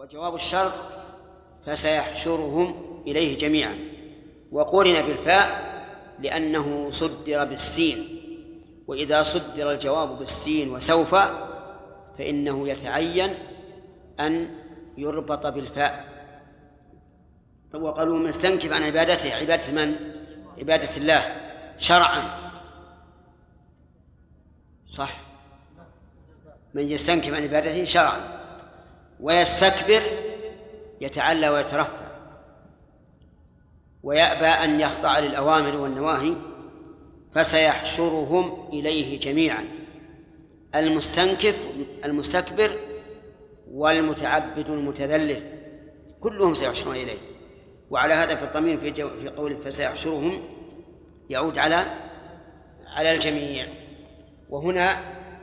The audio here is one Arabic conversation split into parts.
وجواب الشرط فسيحشرهم إليه جميعا، وقرن بالفاء لأنه صدر بالسين، وإذا صدر الجواب بالسين وسوف فإنه يتعين أن يربط بالفاء. وقالوا من استنكف عن عبادته، عبادة من؟ عبادة الله شرعا، صح؟ من يستنكف عن عبادته شرعا، ويستكبر يتعلى ويترفع ويأبى أن يخضع للأوامر والنواهي، فسيحشرهم إليه جميعا، المستكبر والمتعبد المتذلل كلهم سيحشرون إليه. وعلى هذا في الضمير في قوله فسيحشرهم يعود على الجميع. وهنا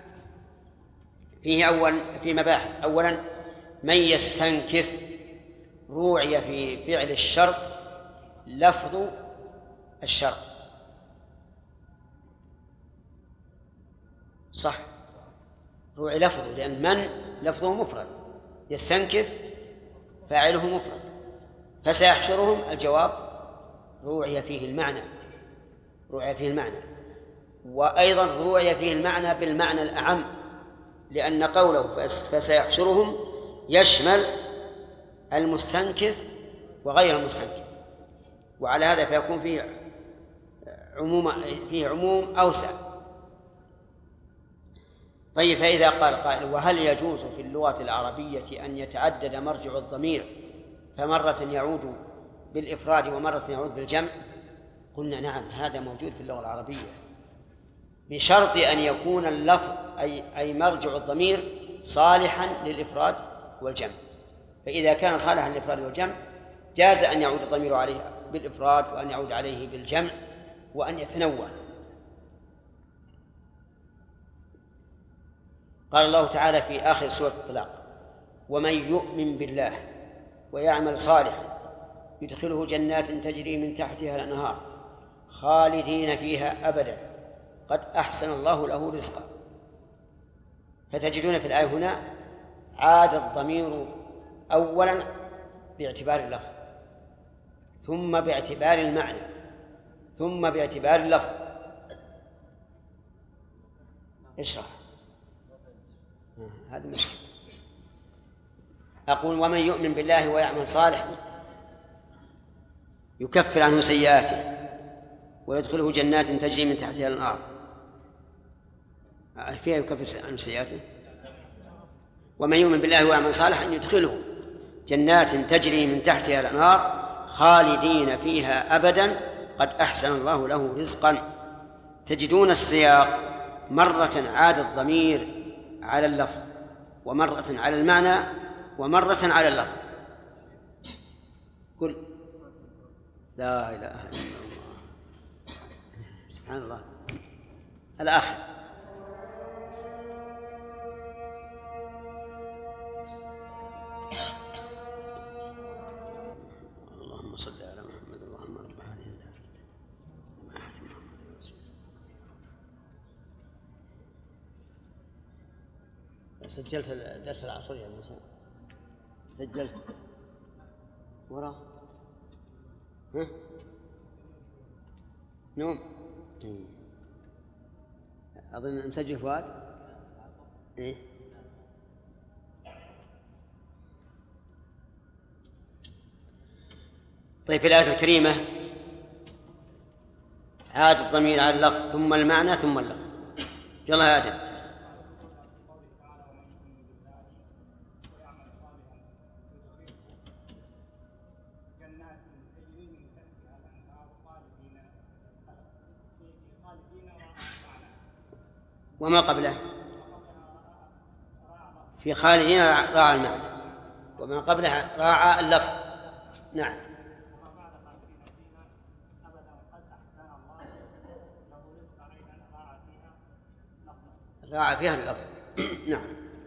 فيه مباحث. أولا، من يستنكف روعي في فعل الشرط لفظ الشرط، صح؟ روعي لفظه، لأن من لفظه مفرد، يستنكف فاعله مفرد. فسيحشرهم الجواب روعي فيه المعنى، وأيضا روعي فيه المعنى بالمعنى الأعم، لأن قوله فسيحشرهم يشمل المستنكف وغير المستنكف، وعلى هذا فيكون فيه عموم أوسع. طيب، فإذا قال قائل وهل يجوز في اللغة العربية أن يتعدد مرجع الضمير فمرة يعود بالإفراد ومرة يعود بالجمع؟ قلنا نعم، هذا موجود في اللغة العربية، بشرط أن يكون اللفظ أي مرجع الضمير صالحا للإفراد والجمع. فإذا كان صالحا للإفراد والجمع جاز أن يعود الضمير عليه بالإفراد وأن يعود عليه بالجمع وأن يتنوع. قال الله تعالى في آخر سورة الطلاق: ومن يؤمن بالله ويعمل صالحا يدخله جنات تجري من تحتها الأنهار خالدين فيها أبدا قد أحسن الله له رزقا. فتجدون في الآية هنا عاد الضمير أولا باعتبار اللفظ، ثم باعتبار المعنى، ثم باعتبار اللفظ. اشرح. هذا مشكلة. أقول ومن يؤمن بالله ويعمل صالحا يكفر عنه سيئاته ويدخله جنات تجري من تحتها الأنهار. فيها يكفر عنه سيئاته. ومن يؤمن بالله ويعمل صالحا يدخله جنات تجري من تحتها الأنهار خالدين فيها أبدا قد أحسن الله له رزقا. تجدون السياق مرة عاد الضمير على اللفظ، ومرة على المعنى، ومرة على اللفظ. قل لا إله إلا الله، سبحان الله. الآخر اللهم صل على محمد اللهم رب هذه الدار ما أحد محمد رسول. سجلت درس العصر يا موسى؟ سجلت وراه؟ ها؟ نوم؟ أظن مسجل فؤاد؟ إيه؟ طيب، في الآية الكريمة عاد الضمير على اللفظ ثم المعنى ثم اللفظ. يلا يا آدم. وما قبله في خالدين راعى المعنى، وما قبله راعى اللفظ. نعم. راعى فيها اللفظ. نعم.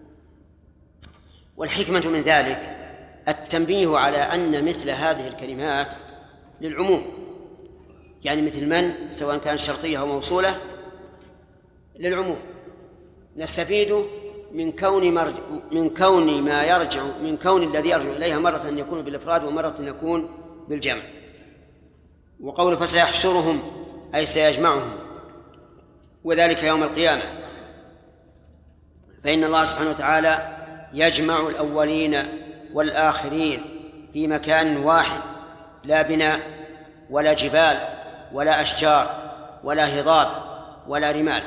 والحكمة من ذلك التنبيه على أن مثل هذه الكلمات للعموم، يعني مثل من سواء كانت شرطية أو موصولة للعموم. نستفيد من كون الذي يرجع إليها مرة يكون بالإفراد ومرة يكون بالجمع. وقول فسيحشرهم أي سيجمعهم، وذلك يوم القيامة، فإن الله سبحانه وتعالى يجمع الأولين والآخرين في مكان واحد، لا بناء ولا جبال ولا أشجار ولا هضاب ولا رمال،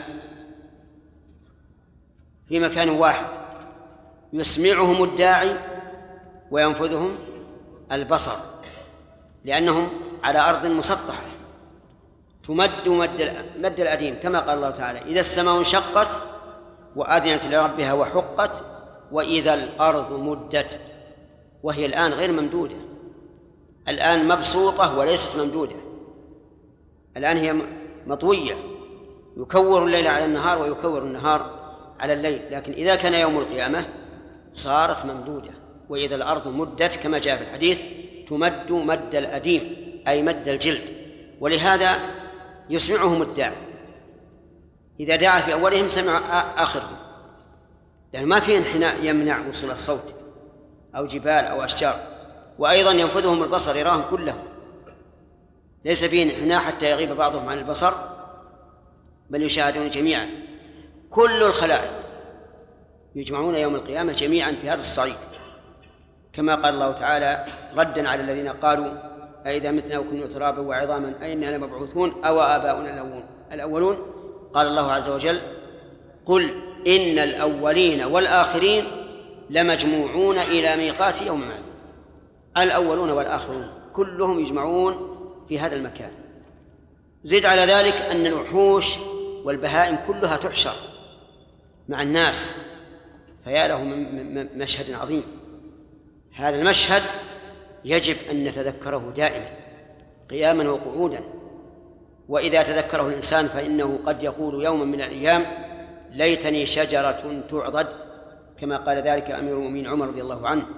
في مكان واحد يسمعهم الداعي وينفذهم البصر، لأنهم على أرض مسطحة تمد مد الأديم، كما قال الله تعالى: إذا السماء انشقت وأذنت لربها وحقت وإذا الأرض مدت. وهي الآن غير ممدودة، الآن مبسوطة وليست ممدودة، الآن هي مطوية، يكور الليل على النهار ويكور النهار على الليل. لكن إذا كان يوم القيامة صارت ممدودة، وإذا الأرض مدت كما جاء في الحديث تمد مد الأديم أي مد الجلد. ولهذا يسمعهم الداعي، إذا دعا في أولهم سمع آخرهم، يعني ما في انحناء يمنع وصول الصوت أو جبال أو أشجار. وأيضا ينفذهم البصر، يراهم كلهم، ليس فيه انحناء حتى يغيب بعضهم عن البصر، بل يشاهدون جميعا. كل الخلائق يجمعون يوم القيامة جميعا في هذا الصعيد، كما قال الله تعالى ردا على الذين قالوا: أئذا متنا وكنا ترابا وعظاما أئنا لمبعوثون أو آباؤنا الأولون. قال الله عز وجل: قل إن الأولين والآخرين لمجموعون إلى ميقات يوم معلوم. الأولون والآخرون كلهم يجمعون في هذا المكان. زد على ذلك أن الوحوش والبهائم كلها تحشر مع الناس، فيا له من مشهد عظيم. هذا المشهد يجب أن نتذكره دائما قياما وقعودا، وإذا تذكره الإنسان فإنه قد يقول يوما من الأيام: ليتني شجرة تعضد، كما قال ذلك أمير المؤمنين عمر رضي الله عنه.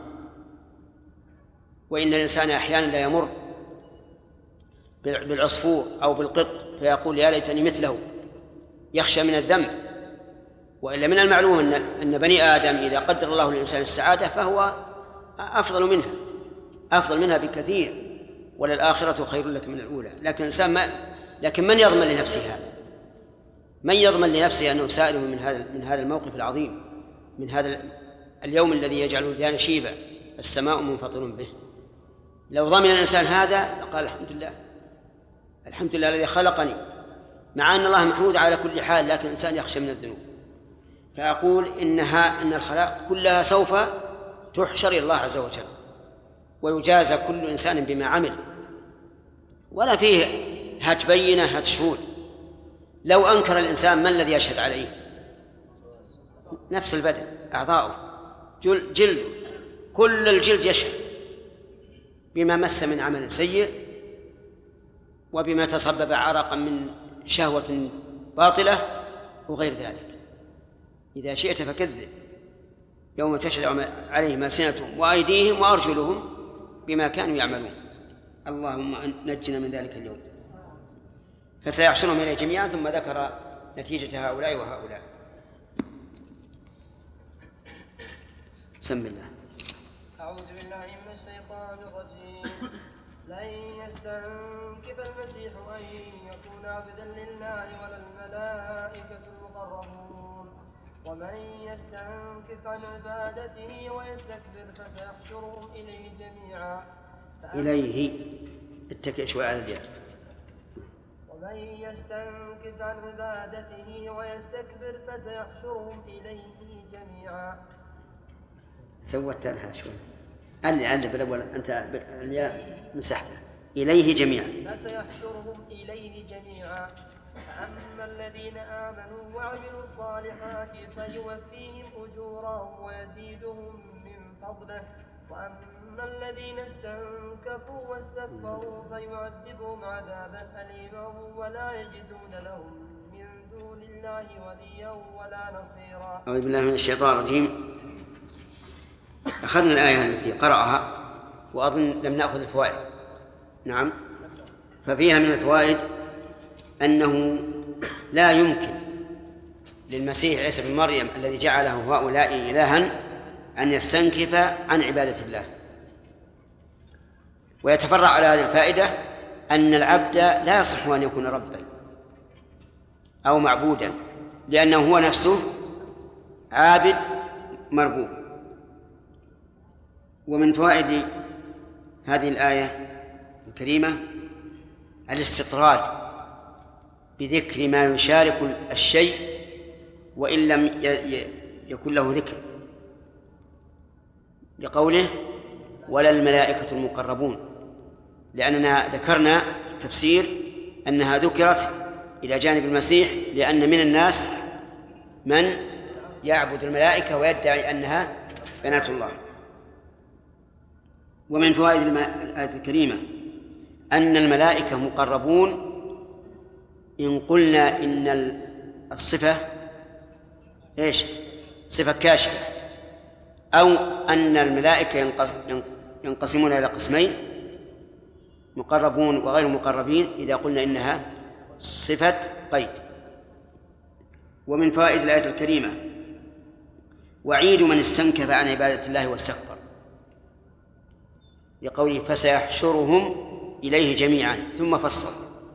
وإن الإنسان أحيانا لا يمر بالعصفور أو بالقط فيقول: يا ليتني مثله، يخشى من الذنب. وإلا من المعلوم أن بني آدم إذا قدر الله للإنسان السعادة فهو أفضل منها بكثير، وللآخرة خير لك من الأولى. لكن من يضمن لنفسه هذا؟ من يضمن لنفسه أنه سائل من هذا الموقف العظيم، من هذا اليوم الذي يجعل الوديان شيبا السماء منفطر به؟ لو ضمن الإنسان هذا لقال: الحمد لله الذي خلقني، مع أن الله محمود على كل حال، لكن الإنسان يخشى من الذنوب. فأقول إن الخلائق كلها سوف تحشر إلى الله عز وجل، ويجازى كل إنسان بما عمل، ولا فيه هات بينة هات شهود. لو أنكر الإنسان ما الذي يشهد عليه؟ نفس البدن، أعضاؤه، جلده، كل الجلد يشهد بما مس من عمل سيء، وبما تسبب عرقا من شهوة باطلة وغير ذلك. إذا شئت فكذب يوم تشهد عليهم ألسنتهم وأيديهم وأرجلهم بما كانوا يعملون. اللهم نجنا من ذلك اليوم. فسيحشرهم إليه جميعا، ثم ذكر نتيجة هؤلاء وهؤلاء. بسم الله. أعوذ بالله من الشيطان الرجيم. لن يستنكف المسيح أن يكون عبدا لله ولا الملائكة المقربون، ومن يستنكف عن عبادته ويستكبر فسيحشرهم إليه جميعا. إليه اتكئ شوي على الياء. ومن يستنكف عن عبادته ويستكبر فسيحشرهم إليه جميعا. سوت لها شوي. اللي بالأول أنت الياء مسحتها. إليه جميعا. فسيحشرهم إليه جميعا. فأما الذين آمنوا وعملوا الصالحات فيوفيهم أجورهم ويزيدهم من فضله، وأما الذين استنكفوا واستكبروا فيعذبهم عذابا أليما ولا يجدون لهم من دون الله وليا ولا نصيرا. أعوذ بالله من الشيطان الرجيم. أخذنا الآية التي قرأها وأظن لم نأخذ الفوائد. نعم. ففيها من الفوائد أنه لا يمكن للمسيح عيسى بن مريم الذي جعله هؤلاء إلها أن يستنكف عن عبادة الله. ويتفرع على هذه الفائدة أن العبد لا يصح أن يكون ربا أو معبودا، لأنه هو نفسه عابد مربوب. ومن فوائد هذه الآية الكريمة الاستطراد بذكر ما يشارك الشيء وإن لم يكن له ذكر، لقوله ولا الملائكة المقربون، لأننا ذكرنا في التفسير أنها ذكرت إلى جانب المسيح لأن من الناس من يعبد الملائكة ويدعي أنها بنات الله. ومن فوائد الآية الكريمة أن الملائكة مقربون إن قلنا إن الصفة إيش؟ صفة كاشفة، أو أن الملائكة ينقسمون إلى قسمين، مقربون وغير مقربين، إذا قلنا إنها صفة قيد. ومن فوائد الآية الكريمة وعيد من استنكف عن عبادة الله واستكبر، لقوله فسيحشرهم إليه جميعا ثم فصل.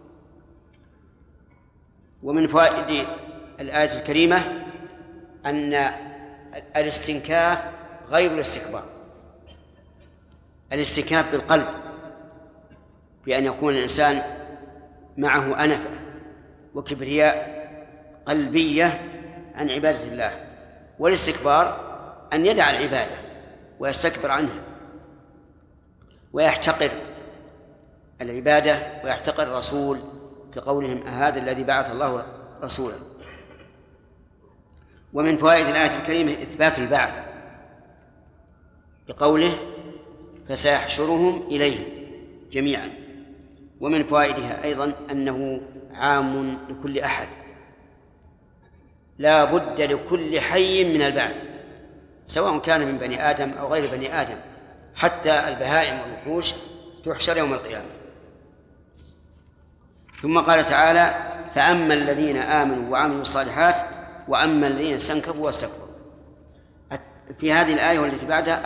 ومن فوائد الآية الكريمة أن الاستنكاف غير الاستكبار. الاستنكاف بالقلب بأن يكون الإنسان معه أنفة وكبرياء قلبية عن عبادة الله، والاستكبار أن يدع العبادة ويستكبر عنها ويحتقر العبادة ويحتقر الرسول، كقولهم هذا الذي بعث الله رسولا. ومن فوائد الآية الكريمة إثبات البعث بقوله فسيحشرهم إليه جميعا. ومن فوائدها أيضا أنه عام لكل أحد، لا بد لكل حي من البعث، سواء كان من بني آدم أو غير بني آدم، حتى البهائم والوحوش تحشر يوم القيامة. ثم قال تعالى فأما الذين آمنوا وعملوا الصالحات وأما الذين استنكفوا واستكبروا. في هذه الآية والتي بعدها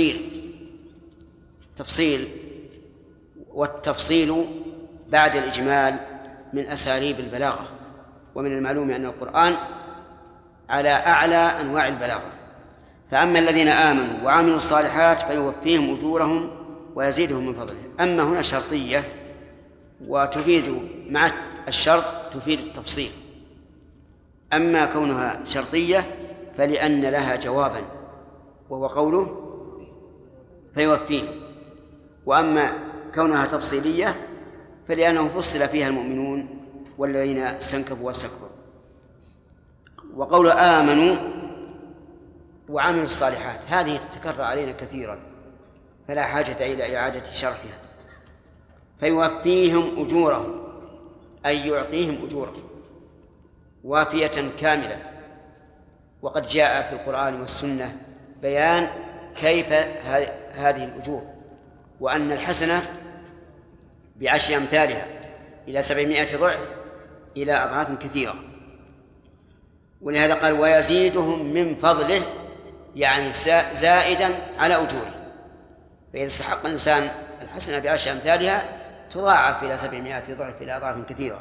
التفصيل، والتفصيل بعد الإجمال من أساليب البلاغة، ومن المعلوم أن القرآن على أعلى أنواع البلاغة. فأما الذين آمنوا وعملوا الصالحات فيوفيهم أجورهم ويزيدهم من فضله. أما هنا شرطية، وتفيد مع الشرط تفيد التفصيل. أما كونها شرطية فلأن لها جوابا وهو قوله فيوفيهم، وأما كونها تفصيلية فلأنه فصل فيها المؤمنون والذين استنكفوا واستكبروا. وقول آمنوا وعملوا الصالحات هذه تتكرر علينا كثيرا فلا حاجة إلى إعادة شرحها. فيوفيهم أجورهم أي يعطيهم أجورهم وافية كاملة. وقد جاء في القرآن والسنة بيان كيف هذه الأجور، وأن الحسنة ب10 أمثالها إلى 700 ضعف إلى أضعاف كثيرة. ولهذا قال ويزيدهم من فضله، يعني زائدا على أجوره. فإذا استحق الإنسان الحسنة ب10 أمثالها تضاعف إلى 700 ضعف إلى أضعاف كثيرة.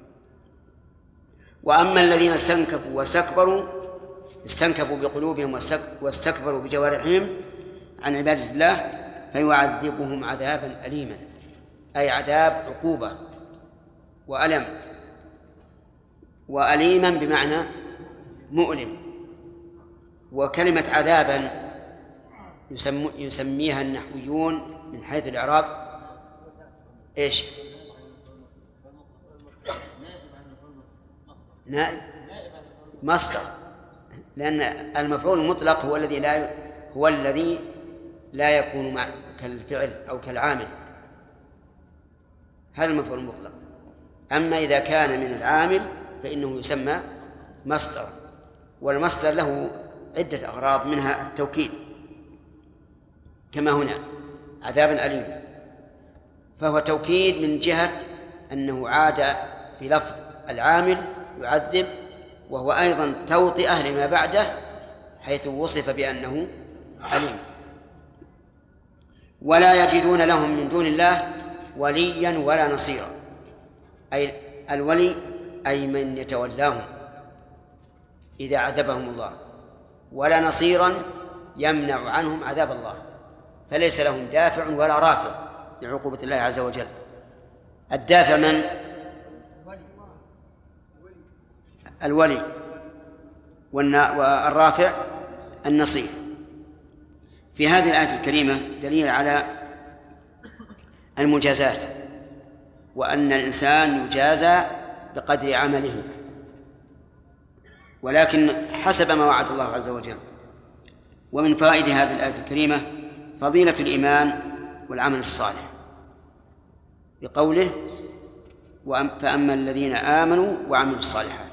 وأما الذين استنكفوا واستكبروا، استنكفوا بقلوبهم واستكبروا بجوارحهم عن عبادة الله فيعذبهم عذابا أليما، أي عذاب عقوبة وألم، وأليما بمعنى مؤلم. وكلمة عذابا يسميها النحويون من حيث الإعراب إيش؟ نائب مصدر، لأن المفعول المطلق هو الذي لا يكون كالفعل أو كالعامل، هذا المفعول المطلق. أما إذا كان من العامل فإنه يسمى مصدر، والمصدر له عدة أغراض منها التوكيد كما هنا عذابا أليما، فهو توكيد من جهة أنه عاد بلفظ العامل يعذب وهو أيضا توطئة لما بعده حيث وصف بأنه عليم. ولا يجدون لهم من دون الله وليا ولا نصيرا، أي الولي أي من يتولاهم إذا عذبهم الله، ولا نصيرا يمنع عنهم عذاب الله، فليس لهم دافع ولا رافع لعقوبة الله عز وجل. الدافع من؟ الولي، والرافع النصير. في هذه الآية الكريمة دليل على المجازات، وأن الإنسان يجازى بقدر عمله، ولكن حسب ما وعد الله عز وجل. ومن فوائد هذه الآية الكريمة فضيلة الإيمان والعمل الصالح، بقوله فأما الذين آمنوا وعملوا الصالحات.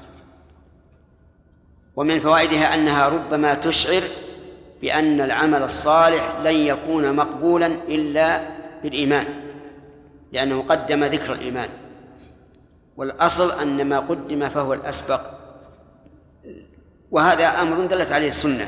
ومن فوائدها أنها ربما تشعر بأن العمل الصالح لن يكون مقبولا إلا بالإيمان، لأنه قدم ذكر الإيمان، والأصل أن ما قدم فهو الأسبق، وهذا أمر دلت عليه السنة،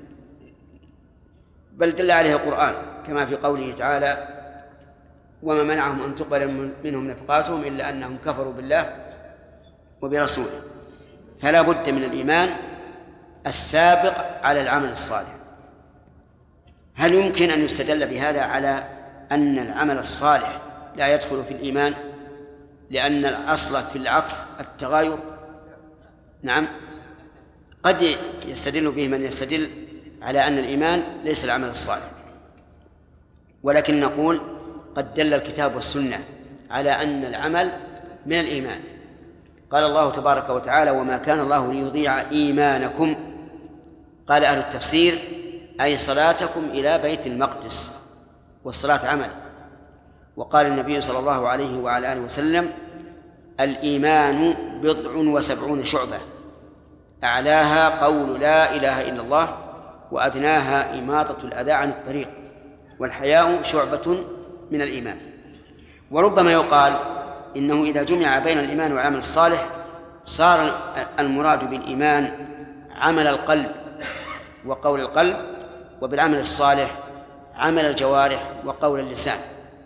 بل دل عليه القرآن، كما في قوله تعالى وما منعهم أن تقبل منهم نفقاتهم إلا أنهم كفروا بالله وبرسوله. فلا بد من الإيمان السابق على العمل الصالح. هل يمكن أن يستدل بهذا على أن العمل الصالح لا يدخل في الإيمان لأن الأصل في العطف التغاير؟ نعم، قد يستدل به من يستدل على أن الإيمان ليس العمل الصالح، ولكن نقول قد دل الكتاب والسنة على أن العمل من الإيمان. قال الله تبارك وتعالى وما كان الله ليضيع إيمانكم، قال أهل التفسير أي صلاتكم إلى بيت المقدس، والصلاة عمل. وقال النبي صلى الله عليه وعلى آله وسلم الإيمان 70 شعبة، أعلاها قول لا إله إلا الله، وأدناها إماطة الأذى عن الطريق، والحياء شعبة من الإيمان. وربما يقال إنه إذا جمع بين الإيمان والعمل الصالح صار المراد بالإيمان عمل القلب وقول القلب، وبالعمل الصالح عمل الجوارح وقول اللسان،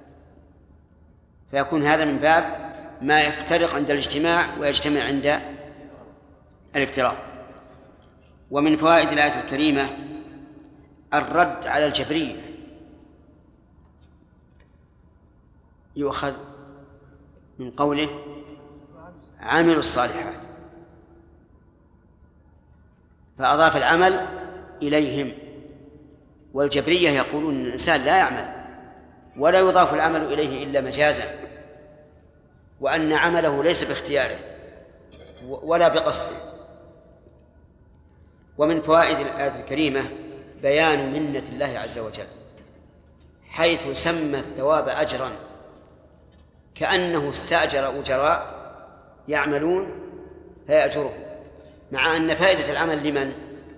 فيكون هذا من باب ما يفترق عند الاجتماع ويجتمع عند الافتراق. ومن فوائد الآية الكريمة الرد على الجبرية، يؤخذ من قوله عملوا الصالحات، فأضاف العمل إليهم. والجبرية يقولون أن الإنسان لا يعمل ولا يضاف العمل إليه إلا مجازا، وأن عمله ليس باختياره ولا بقصده. ومن فوائد الآية الكريمة بيان منة الله عز وجل، حيث سمى الثواب أجرا، كأنه استأجر أجراء يعملون فيأجرهم، مع أن فائدة العمل لمن؟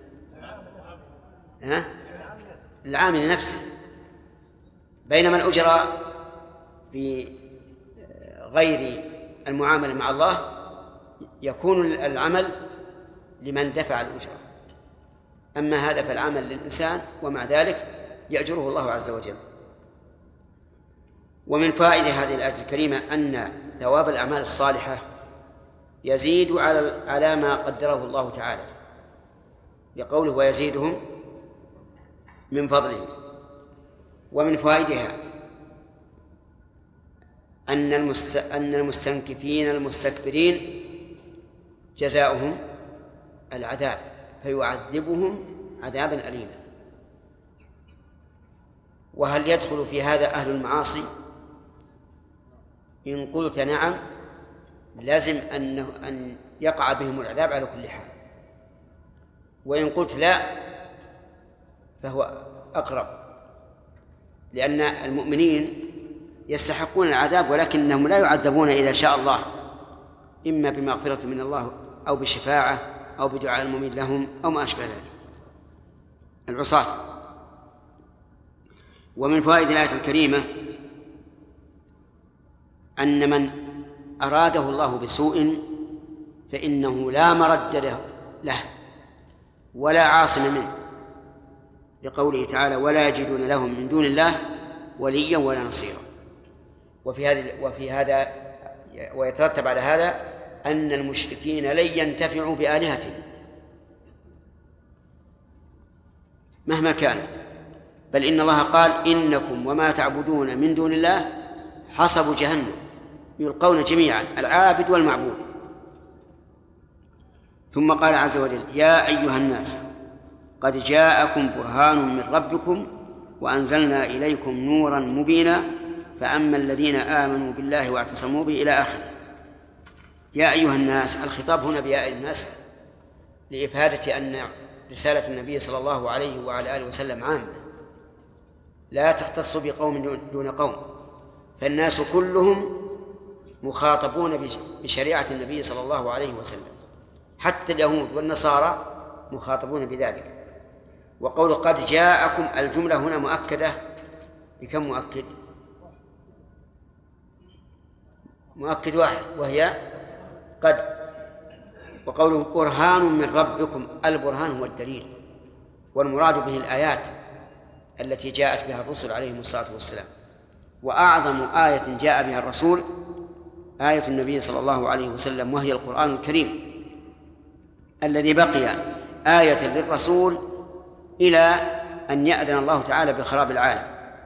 العامل نفسه، بينما الأجراء في غير المعاملة مع الله يكون العمل لمن دفع الأجرة، أما هذا فالعمل للإنسان، ومع ذلك يأجره الله عز وجل. ومن فائدة هذه الآية الكريمة أن ثواب الأعمال الصالحة يزيد على ما قدره الله تعالى، لقوله ويزيدهم من فضله. ومن فوائدها أن المستنكفين المستكبرين جزاؤهم العذاب، فيعذبهم عذابا أليما. وهل يدخل في هذا أهل المعاصي؟ إن قلت نعم لازم أن يقع بهم العذاب على كل حال، وإن قلت لا فهو أقرب، لأن المؤمنين يستحقون العذاب ولكنهم لا يعذبون إذا شاء الله، إما بمغفرة من الله أو بشفاعة أو بدعاء المؤمن لهم أو ما أشبه ذلك العصاة. ومن فوائد الآية الكريمة أن من أراده الله بسوء فإنه لا مرد له ولا عاصم منه، لقوله تعالى ولا يجدون لهم من دون الله وليا ولا نصيرا. وفي هذا ويترتب على هذا أن المشركين لن ينتفعوا بآلهتهم مهما كانت، بل إن الله قال إنكم وما تعبدون من دون الله حصب جهنم يلقون جميعا، العابد والمعبود. ثم قال عز وجل يا أيها الناس قد جاءكم برهان من ربكم وأنزلنا إليكم نورا مبينا فأما الذين آمنوا بالله واعتصموا به إلى آخره. يا أيها الناس، الخطاب هنا بيا أيها الناس لإفادة أن رسالة النبي صلى الله عليه وعلى آله وسلم عامة لا تختص بقوم دون قوم، فالناس كلهم مخاطبون بشريعة النبي صلى الله عليه وسلم، حتى اليهود والنصارى مخاطبون بذلك. وقول قد جاءكم الجملة هنا مؤكدة بكم مؤكد؟ مؤكد واحد وهي قد. وقوله برهان من ربكم، البرهان هو الدليل، والمراد به الآيات التي جاءت بها الرسل عليهم الصلاة والسلام. وأعظم آية جاء بها الرسول آية النبي صلى الله عليه وسلم، وهي القرآن الكريم الذي بقي آية للرسول إلى أن يأذن الله تعالى بخراب العالم.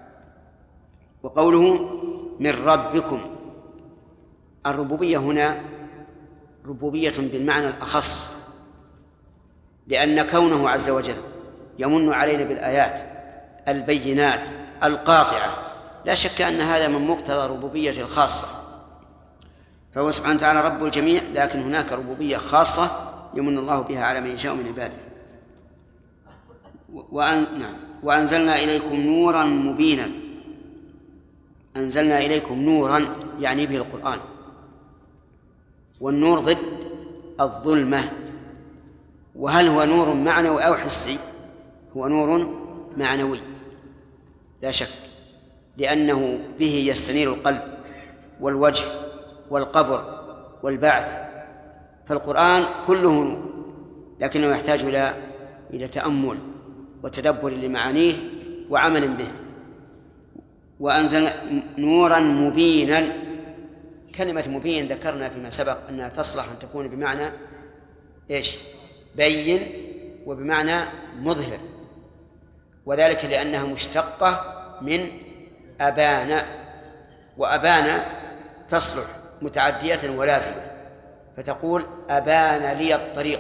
وقوله من ربكم، الربوبية هنا ربوبية بالمعنى الأخص، لأن كونه عز وجل يمن علينا بالآيات البينات القاطعة لا شك أن هذا من مقتضى ربوبية الخاصة، فهو سبحانه وتعالى رب الجميع، لكن هناك ربوبية خاصة يمن الله بها على من يشاء من عباده. وأنزلنا إليكم نورا مبينا، أنزلنا إليكم نورا يعني به القرآن، والنور ضد الظلمة. وهل هو نور معنوي أو حسي؟ هو نور معنوي لا شك، لأنه به يستنير القلب والوجه والقبر والبعث، فالقرآن كله نور، لكنه يحتاج إلى تأمل وتدبر لمعانيه وعمل به. وأنزل نورا مبينا، كلمة مبين ذكرنا فيما سبق أنها تصلح أن تكون بمعنى إيش؟ بين، وبمعنى مظهر، وذلك لأنها مشتقة من أبان، وأبان تصلح متعدية ولازمة، فتقول أبان لي الطريق،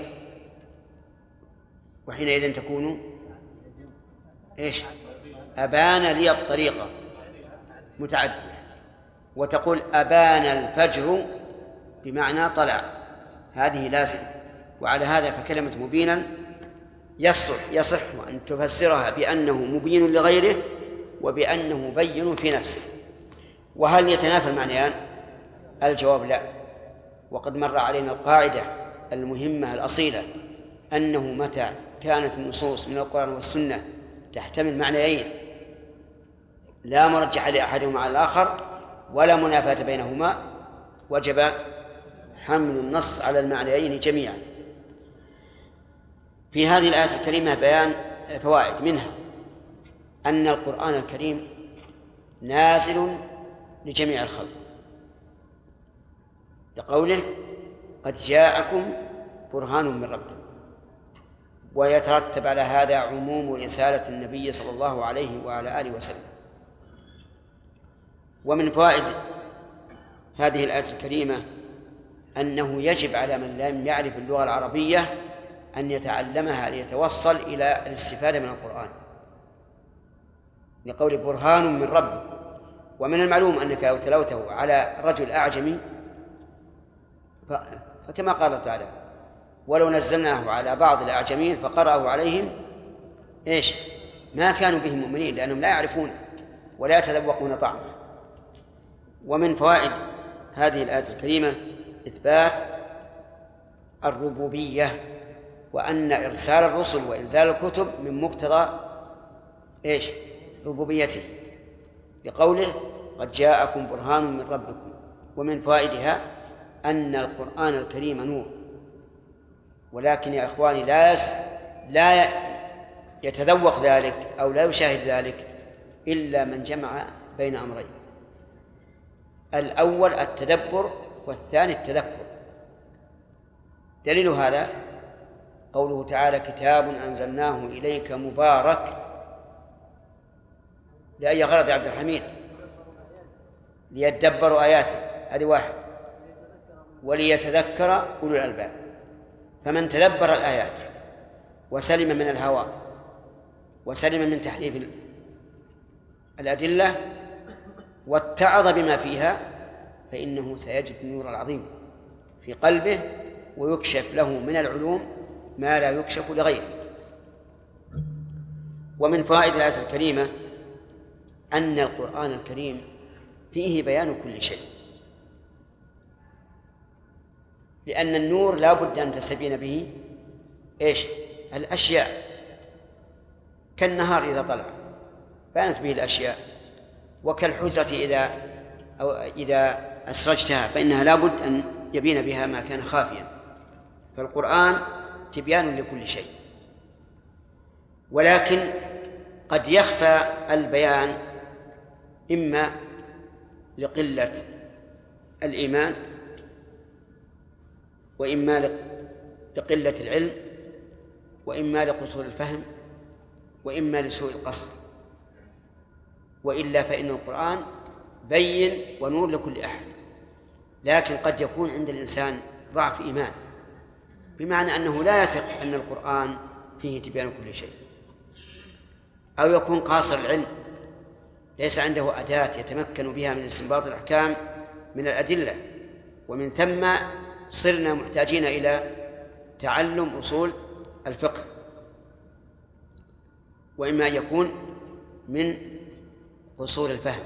وحينئذ تكون إيش؟ أبان لي الطريق متعدية. وتقول أبان الفجر بمعنى طلع، هذه لازم. وعلى هذا فكلمة مبينا يصح أن تفسرها بأنه مبين لغيره وبأنه مبين في نفسه. وهل يتنافى المعنيان؟ الجواب لا. وقد مر علينا القاعدة المهمة الأصيلة أنه متى كانت النصوص من القرآن والسنة تحتمل معنيين لا مرجح لأحدهما على الآخر ولا منافاة بينهما، وجب حمل النص على المعنيين جميعا. في هذه الآية الكريمة بيان فوائد، منها أن القرآن الكريم نازل لجميع الخلق، لقوله قد جاءكم برهان من ربكم، ويترتب على هذا عموم رسالة النبي صلى الله عليه وعلى آله وسلم. ومن فوائد هذه الآية الكريمة أنه يجب على من لم يعرف اللغة العربية أن يتعلمها ليتوصل إلى الاستفادة من القرآن، لقول برهان من ربك. ومن المعلوم أنك لو تلوته على رجل أعجمي فكما قال تعالى ولو نزلناه على بعض الأعجمين فقرأه عليهم إيش؟ ما كانوا به مؤمنين، لأنهم لا يعرفون ولا يتذوقون طعمه. ومن فوائد هذه الآية الكريمة إثبات الربوبية، وأن إرسال الرسل وإنزال الكتب من مقتضى إيش؟ ربوبيته، لقوله قد جاءكم برهان من ربكم. ومن فوائدها أن القرآن الكريم نور، ولكن يا إخواني لا يتذوق ذلك أو لا يشاهد ذلك إلا من جمع بين أمرين: الأول التدبر، والثاني التذكر. دليل هذا قوله تعالى: كتاب أنزلناه إليك مبارك. لأي غرض يا عبد الحميد؟ ليدبروا آياته، هذه واحد، وليتذكر أولو الألباب. فمن تدبر الآيات وسلم من الهوى وسلم من تحريف الأدلة واتعظ بما فيها فإنه سيجد النور العظيم في قلبه، ويكشف له من العلوم ما لا يكشف لغيره. ومن فوائد الآية الكريمة أن القرآن الكريم فيه بيان كل شيء، لأن النور لا بد أن تستبين به الأشياء، كالنهار إذا طلع بانت به الأشياء، وكالحجرة إذا أسرجتها فإنها لا بد أن يبين بها ما كان خافيا. فالقرآن تبيان لكل شيء، ولكن قد يخفى البيان إما لقلة الإيمان، وإما لقلة العلم، وإما لقصور الفهم، وإما لسوء القصد. وإلا فإن القرآن بين ونور لكل أحد، لكن قد يكون عند الإنسان ضعف إيمان، بمعنى أنه لا يثق أن القرآن فيه تبيان كل شيء، أو يكون قاصر العلم ليس عنده أداة يتمكن بها من استنباط الأحكام من الأدلة، ومن ثم صرنا محتاجين إلى تعلم أصول الفقه. وإما أن يكون من قصور الفهم،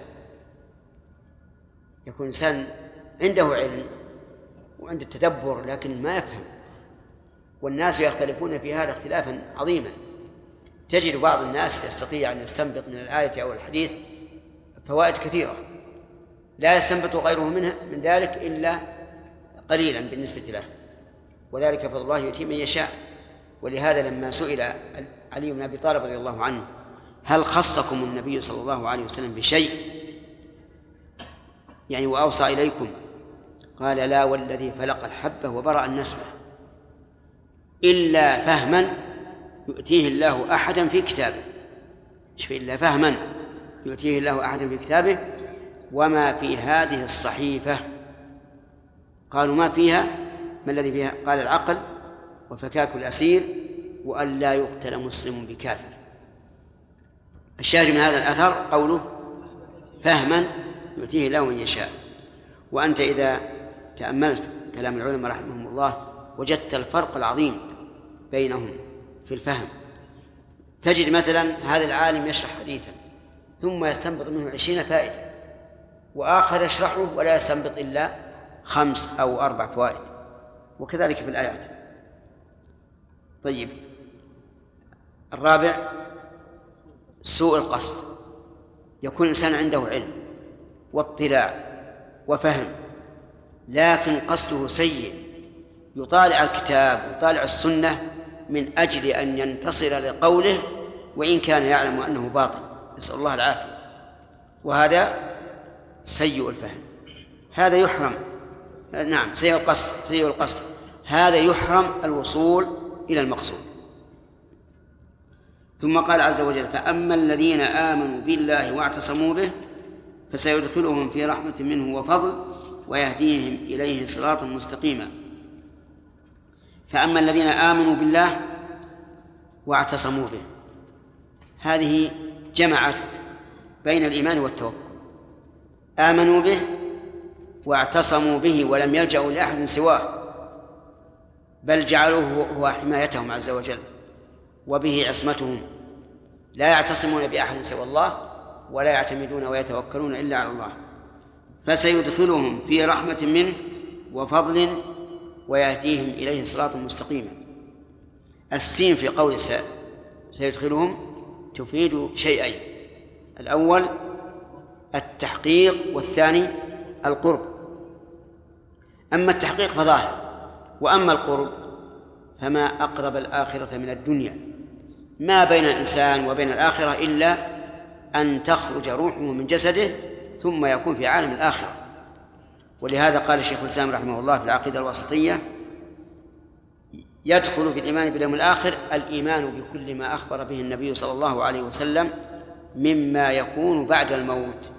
يكون إنسان عنده علم وعنده التدبر لكن ما يفهم، والناس يختلفون في هذا اختلافا عظيما. تجد بعض الناس يستطيع أن يستنبط من الآية أو الحديث فوائد كثيرة لا يستنبط غيره من ذلك إلا قليلا بالنسبة له، وذلك فضل الله يؤتيه من يشاء. ولهذا لما سئل علي بن أبي طالب رضي الله عنه: هل خصكم النبي صلى الله عليه وسلم بشيء يعني وأوصى إليكم؟ قال: لا والذي فلق الحبة وبرأ النسمة، إلا فهما يؤتيه الله أحدا في كتابه. إلا فهما يؤتيه الله أحدا في كتابه. وما في هذه الصحيفة؟ قالوا: ما فيها؟ ما الذي فيها؟ قال: العقل وفكاك الأسير وأن لا يقتل مسلم بكافر. الشاهد من هذا الأثر قوله: فهما يؤتيه الله من يشاء. وأنت إذا تأملت كلام العلماء رحمهم الله وجدت الفرق العظيم بينهم في الفهم. تجد مثلا هذا العالم يشرح حديثا ثم يستنبط منه 20 فائدة، وآخر يشرحه ولا يستنبط إلا 5 أو 4 فوائد، وكذلك في الآيات. طيب، الرابع سوء القصد. يكون الإنسان عنده علم واطلاع وفهم لكن قصده سيء، يطالع الكتاب ويطالع السنة من أجل أن ينتصر لقوله وإن كان يعلم أنه باطل، نسأل الله العافية. وهذا سيء الفهم، هذا يحرم. نعم، سيء القصد هذا يحرم الوصول إلى المقصود. ثم قال عز وجل: فأما الذين آمنوا بالله واعتصموا به فسيدخلهم في رحمة منه وفضل ويهديهم إليه صراطا مستقيما. فأما الذين آمنوا بالله واعتصموا به، هذه جمعت بين الإيمان والتوكل. آمنوا به واعتصموا به ولم يلجأوا لأحد سواه، بل جعلوه هو حمايتهم عز وجل وبه عصمتهم، لا يعتصمون بأحد سوى الله ولا يعتمدون ويتوكلون إلا على الله. فسيدخلهم في رحمة منه وفضل ويهديهم إليه صراطا مستقيما. السين في قول سيدخلهم تفيد شيئين: الأول التحقيق، والثاني القرب. أما التحقيق فظاهر، وأما القرب فما أقرب الآخرة من الدنيا. ما بين الإنسان وبين الآخرة إلا أن تخرج روحه من جسده ثم يكون في عالم الآخرة. ولهذا قال الشيخ الإسلام رحمه الله في العقيدة الوسطية: يدخل في الإيمان باليوم الآخر الإيمان بكل ما أخبر به النبي صلى الله عليه وسلم مما يكون بعد الموت.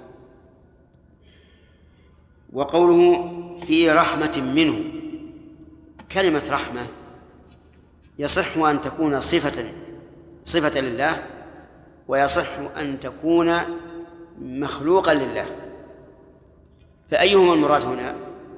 وقوله في رحمة منه، كلمة رحمة يصح أن تكون صفة لله، ويصح أن تكون مخلوقا لله. فأيهما المراد هنا؟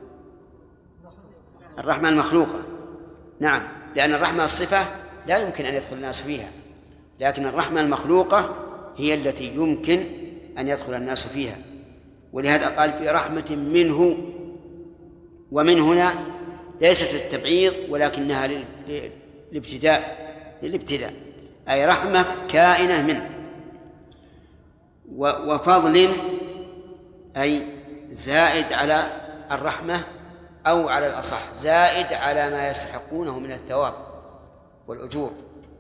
الرحمة المخلوقة، نعم، لأن الرحمة الصفة لا يمكن أن يدخل الناس فيها، لكن الرحمة المخلوقة هي التي يمكن أن يدخل الناس فيها. ولهذا قال في رحمة منه، ومن هنا ليست للتبعيض ولكنها للابتداء، أي رحمة كائنة منه. وفضل أي زائد على الرحمة، أو على الأصح زائد على ما يستحقونه من الثواب والأجور.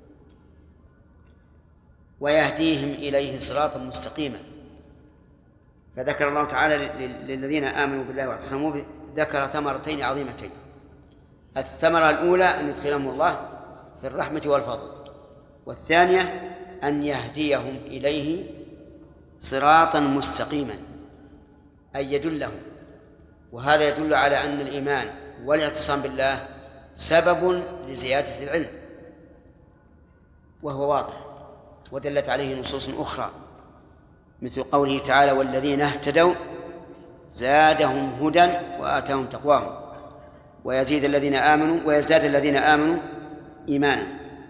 ويهديهم إليه صراطا مستقيما. فذكر الله تعالى للذين آمنوا بالله واعتصموا به، ذكر ثمرتين عظيمتين: الثمرة الأولى أن يدخلهم الله في الرحمة والفضل، والثانية أن يهديهم إليه صراطا مستقيما، أي يدلهم. وهذا يدل على أن الإيمان والاعتصام بالله سبب لزيادة العلم، وهو واضح، ودلت عليه نصوص أخرى مثل قوله تعالى: والذين اهتدوا زادهم هدى وآتاهم تقواهم ويزداد الذين آمنوا إيمانا.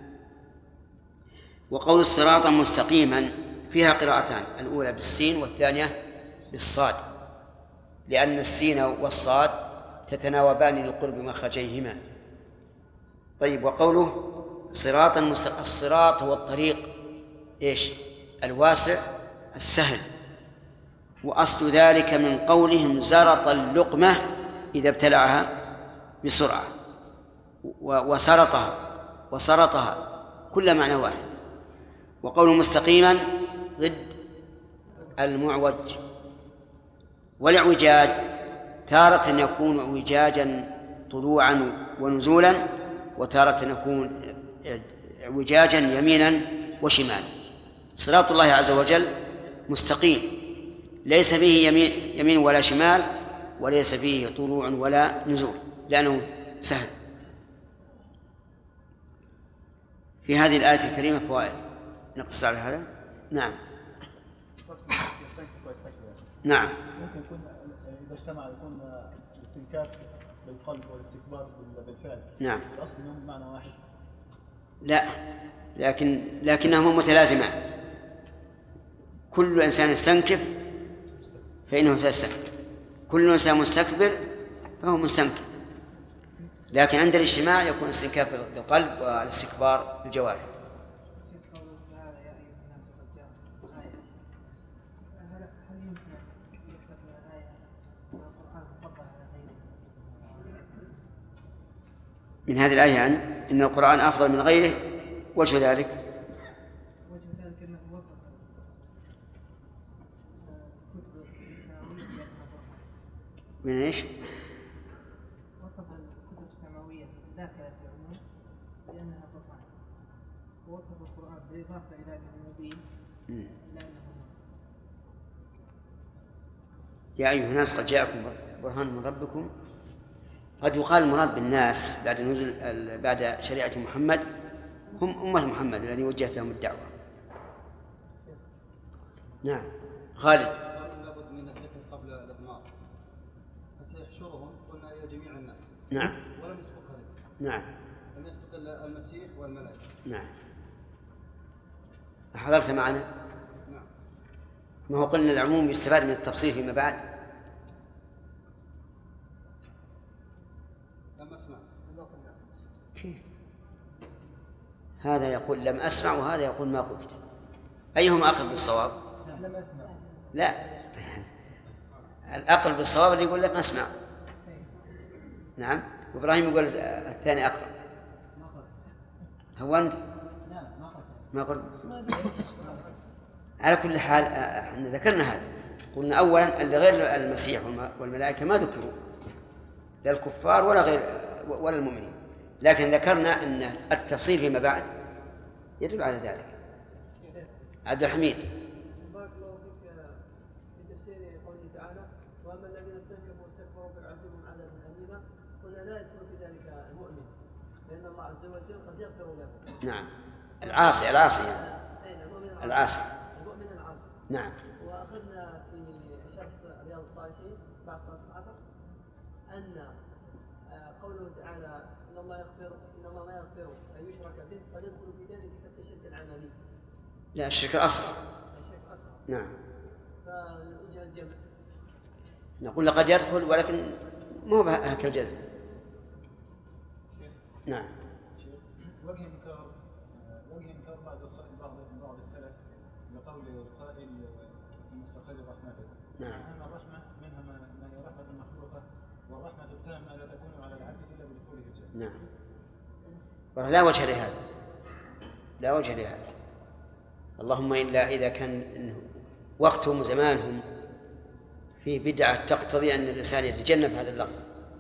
وقول الصراط مستقيما فيها قراءتان، الأولى بالسين والثانية بالصاد، لأن السين والصاد تتناوبان لقرب مخرجيهما. طيب، وقوله صراطا مستقيما، الصراط هو الطريق الواسع السهل، وأصل ذلك من قولهم زرط اللقمة إذا ابتلعها بسرعة، وسرطها كل معنى واحد. وقول مستقيما ضد المعوج. والإعوجاج تارة يكون اعوجاجا طلوعا ونزولا، وتارة يكون اعوجاجا يمينا وشمالا. صراط الله عز وجل مستقيم، ليس فيه يمين ولا شمال، وليس فيه طلوع ولا نزول، لأنه سهل. في هذه الآية الكريمة فوائد نقتصر على هذا. نعم. نعم. ممكن يكون إذا اجتمع يكون الاستنكاف بالقلب والاستكبار بالفعل. نعم. الأصل منهم معنى واحد. لا، لكنهما متلازمان. كل إنسان يستنكف فإنه سيستكبر، كل إنسان مستكبر فهو مستنكف، لكن عند الاجتماع يكون الاستنكاف بالقلب والاستكبار بالجوارح. من هذه الآية يعني إن القرآن أفضل من غيره، وجه ذلك أنه وصف كتب السماوية بأنها برهان. من إيش؟ وصف الكتب السماوية داخلة في العموم بأنها برهان، ووصف القرآن بالإضافة إلى أنه مبين لأنه يا أيها الناس قد جاءكم برهان من ربكم. قد يقال المراد بالناس بعد شريعة محمد هم أمة محمد الذي وجهت لهم الدعوة. نعم. خالد. لابد من الذكر قبل الإضمار، فسيحشرهم قلنا إلى جميع الناس. نعم. ولم يسبق ذلك. نعم. لم يسبق إلا المسيح والملائكة. نعم. حضرت معنا؟ نعم. ما هو قلنا العموم يستفاد من التفصيل فيما بعد. هذا يقول لم أسمع وهذا يقول ما قلت، أيهما أقرب بالصواب؟ لم أسمع. لا، الأقرب بالصواب اللي يقول لم أسمع. نعم. وإبراهيم يقول الثاني أقرب. هو أنت ما قلت. على كل حال احنا ذكرنا هذا، قلنا أولا اللي غير المسيح والملائكة ما ذكروا، لا الكفار ولا غير ولا المؤمنين، لكن ذكرنا أن التفصيل فيما بعد يدل على ذلك. عبد الحميد. بارك الله فيك. في تفسير قوله تعالى واما الذين استنكفوا واستكبروا فيعذبهم عذابا اليما، قلنا لا يدخل في ذلك المؤمن، لان الله عز وجل قد يغفر له. نعم، العاصي يعني. العاصي المؤمن العاصي. نعم. واخذنا في شرح رياض الصالحين بعد صلاه العصر ان قوله تعالى ان الله ما يغفر ان يشرك به، قد يدخل في ذلك التشدد العملي. لا، الشرك الأصغر. الشرك الأصغر. نعم. فوجه الجمع. نقول لقد يدخل ولكن مو هكذا الجزم. نعم. وجه إنكار بعض السلف لقول القائل في مستقل رحمته. نعم. أن الرحمة منها ما هي رحمة مخلوقة، والرحمة التامة لا تكون على العبد إلا بدخوله الجنة. نعم. لا وجه لهذا، لا وجه لهذا، اللهم إلا إذا كان وقتهم وزمانهم في بدعة تقتضي أن الإنسان يتجنب هذا اللفظ.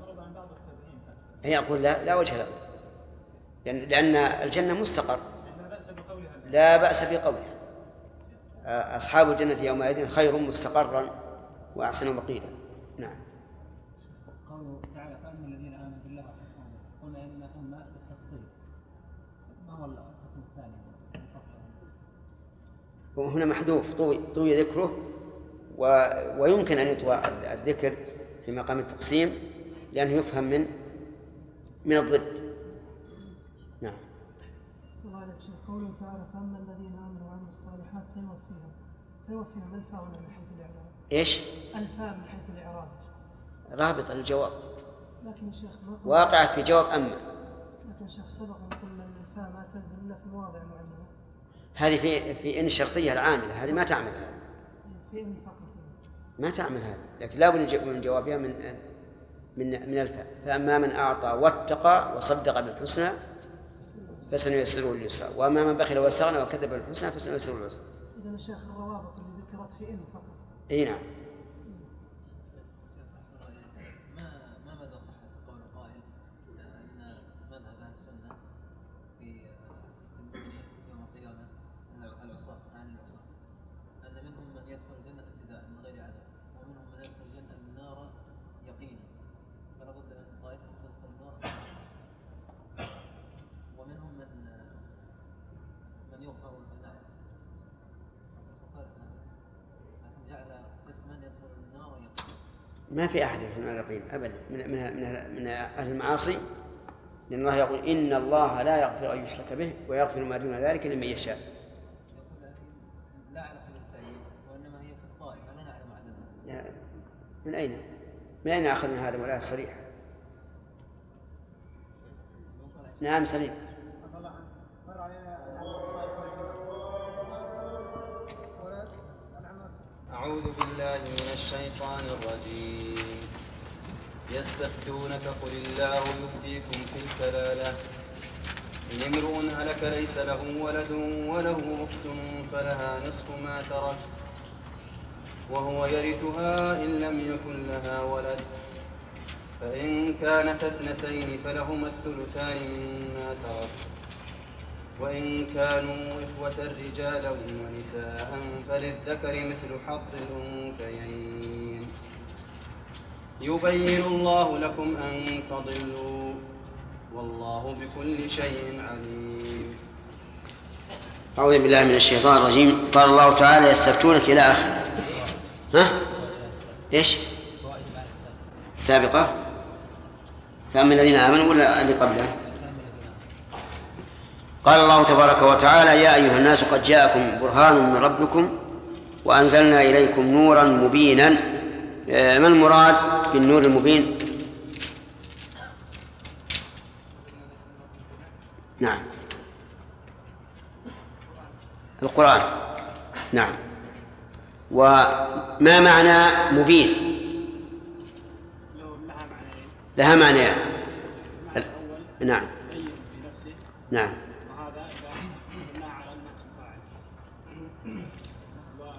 هي أقول لا وجه له، لأن الجنة مستقر، لا بأس بقولها. أصحاب الجنة يومئذ خير مستقرا وأحسن مقيلا. نعم. قوله تعالى فأما الذين آمنوا بالله وحسنوا، قلنا إن أما التفصيل، ما هو القسم الثاني؟ هنا محذوف طوي ذكره، ويمكن أن يطوى الذكر في مقام التقسيم لأنه يفهم من الضد. نعم. صلى عليك شيخ. قوله تعالى فأما الذين آمنوا وعملوا الصالحات فيوفيهم الفاء من حيث الإعراب. إيش؟ الفاء من حيث الإعراب رابط الجواب، لكن يا شيخ واقع في جواب أما. لكن شيخ سبق أن قلنا أن الفاء ما تنزل إلا في مواضع معينة. هذه في إن الشرطية العاملة، هذه ما تعمل هذا، في إن فقط ما تعمل هذا، لكن لا بد من جوابها من الفاء. فأما من أعطى واتقى وصدق بالحسنى فسنيسره لليسرى، وأما من بخل واستغنى وكذب بالحسنى فسنيسره للعسرى. إذا الشيخ الروابط اللي ذكرت في إن فقط. أي نعم. ما مدى صحة قول القائل أن مذهب أهل السنة في المؤمنين يوم القيامة أن العصاة أن منهم من يدخل الجنة ابتداء من غير عذاب، ومنهم من يدخل الجنة النار يقينا، فلا بد أن طائفة تدخل النار، ومنهم من يغفر النار. قسم ثالث نسب، لكن جعل قسما يدخل النار يقينا. ما في أحد يدخل النار يقين أبدا من أهل المعاصي، لأن الله يقول إن الله لا يغفر أن يشرك به ويغفر ما دون ذلك لمن يشاء. يقول لا على سبيل التعيين، وإنما هي في الطائفة لا نعلم عددها. من أين أخذنا هذا ولا صريح؟ نعم سليم. أعوذ بالله من الشيطان الرجيم. يستفتونك قل الله يفتيكم في الكلالة إن امرؤ هلك ليس له ولد وله أخت فلها نصف ما ترك وهو يرثها إن لم يكن لها ولد، فإن كانت اثنتين فلهما الثلثان مما ترك، وإن كانوا إخوة رجالا ونساء فللذكر مثل حظ الأنثيين. يبين الله لكم أن تضلوا والله بكل شيء عليم. أعوذ بالله من الشيطان الرجيم. قال الله تعالى يستفتونك إلى آخره. إيش؟ السابقة. فأما الذين آمنوا ولا اللي قبله؟ قال الله تبارك وتعالى يا أيها الناس قد جاءكم برهان من ربكم وأنزلنا إليكم نورا مبينا. ما المراد بالنور المبين؟ نعم القرآن. نعم. وما معنى مبين؟ لها معنيان. نعم. نعم. وهذا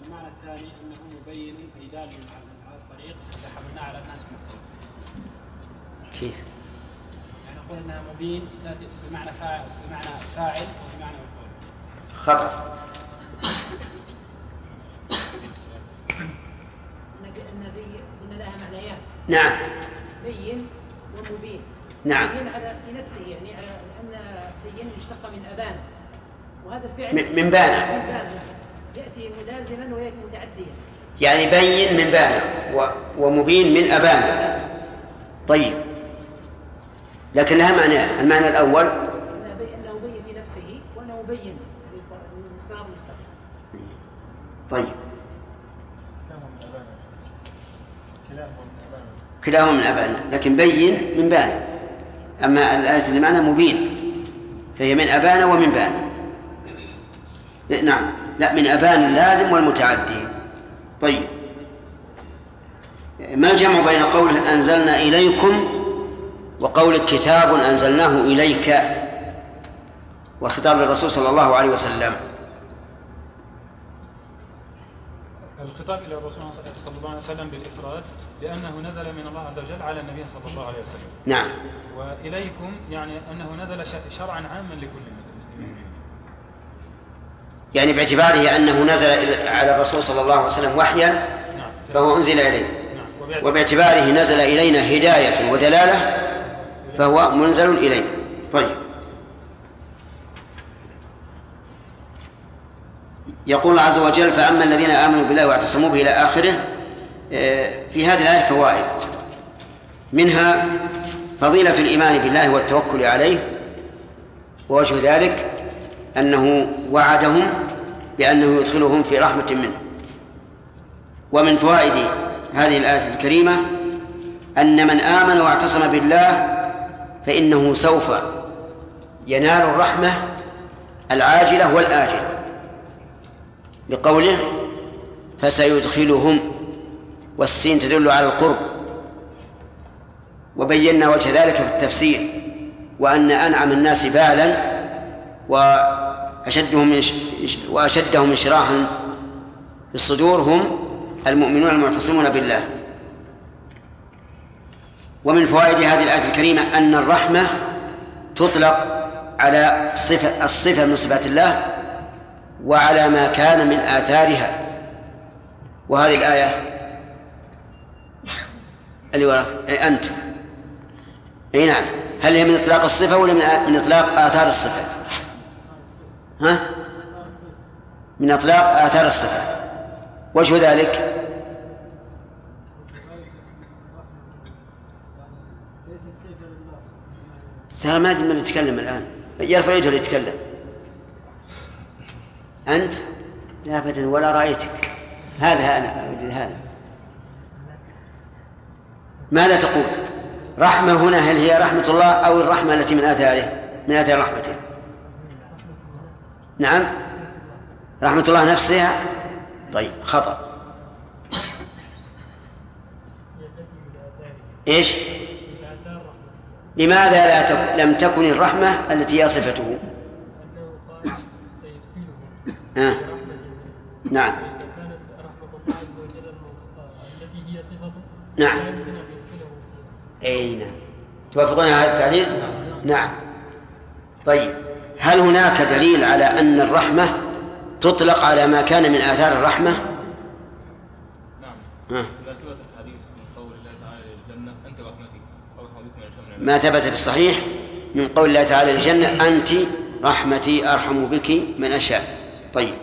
والمعنى الثاني أنه مبين أي دال على الطريق إذا حملناه على الناس كلهم. كيف؟ يعني نقول أنها مبين تأتي بمعنى فاعل وبمعنى مفعول. خطأ. النبي إن لها معنيان. نعم. بين ومبين. نعم. بين على في نفسه يعني على أن بين مشتق من أبان، وهذا الفعل من بان. يأتي ملازما ويأتي متعديا. يعني بين من بان ومبين من أبان. طيب، لكن لها معنى. المعنى الأول أنه بين في نفسه وأنه مبين للصراط المستقيم. طيب، كلاهما من أبانا. كلاهما من أبان، لكن بين من بان. أما الآية اللي معنا مبين فهي من أبان ومن بان. نعم، لا، من أبان اللازم والمتعدي. طيب، ما الجمع بين قوله أنزلنا إليكم وقول كتاب أنزلناه إليك والخطاب للرسول صلى الله عليه وسلم؟ الخطاب إلى الرسول صلى الله عليه وسلم بالإفراد لأنه نزل من الله عز وجل على النبي صلى الله عليه وسلم. نعم. وإليكم يعني أنه نزل شرعا عاما لكل المؤمنين. يعني باعتباره أنه نزل على الرسول صلى الله عليه وسلم وحيا فهو أنزل إليه، وباعتباره نزل إلينا هداية ودلالة فهو منزل إلينا. طيب، يقول الله عز وجل فأما الذين آمنوا بالله واعتصموا به إلى آخره. في هذه الآية فوائد، منها فضيلة الإيمان بالله والتوكل عليه، ووجه ذلك أنه وعدهم بأنه يدخلهم في رحمة منه. ومن فوائد هذه الآية الكريمة أن من آمن واعتصم بالله فإنه سوف ينال الرحمة العاجلة والآجلة، لقوله فسيدخلهم، والسين تدل على القرب. وبينا وجه ذلك في التفسير، وأن أنعم الناس بالا وأشدهم انشراحا في الصدور هم المؤمنون المعتصمون بالله. ومن فوائد هذه الآية الكريمة أن الرحمة تطلق على الصفة من صفات الله وعلى ما كان من آثارها. وهذه الآية اللي وراك أنت، أي نعم، هل هي من إطلاق الصفة ولا من إطلاق آثار الصفة؟ ها؟ من إطلاق آثار الصفة. وجه ذلك ترى ما أدري من يتكلم الآن، يرفع يده ليتكلم. أنت؟ لا أبدا، ولا رأيتك. هذا أنا أريد هذا. ماذا تقول؟ رحمة هنا هل هي رحمة الله أو الرحمة التي من آثار رحمته؟ نعم، رحمة الله نفسها. طيب، خطأ. إيش؟ لماذا لم تكن الرحمة التي هي صفته؟ نعم. نعم. أي نعم. توافقون هذا التعليل؟ نعم. طيب، هل هناك دليل على أن الرحمة تطلق على ما كان من آثار الرحمة؟ نعم. لا ثبت في الحديث من قول الله تعالى للجنة أنت رحمتي أرحم بك من الشمس. ما ثبت في الصحيح من قول الله تعالى للجنة أنت رحمتي أرحم بك من أشاء. طيب،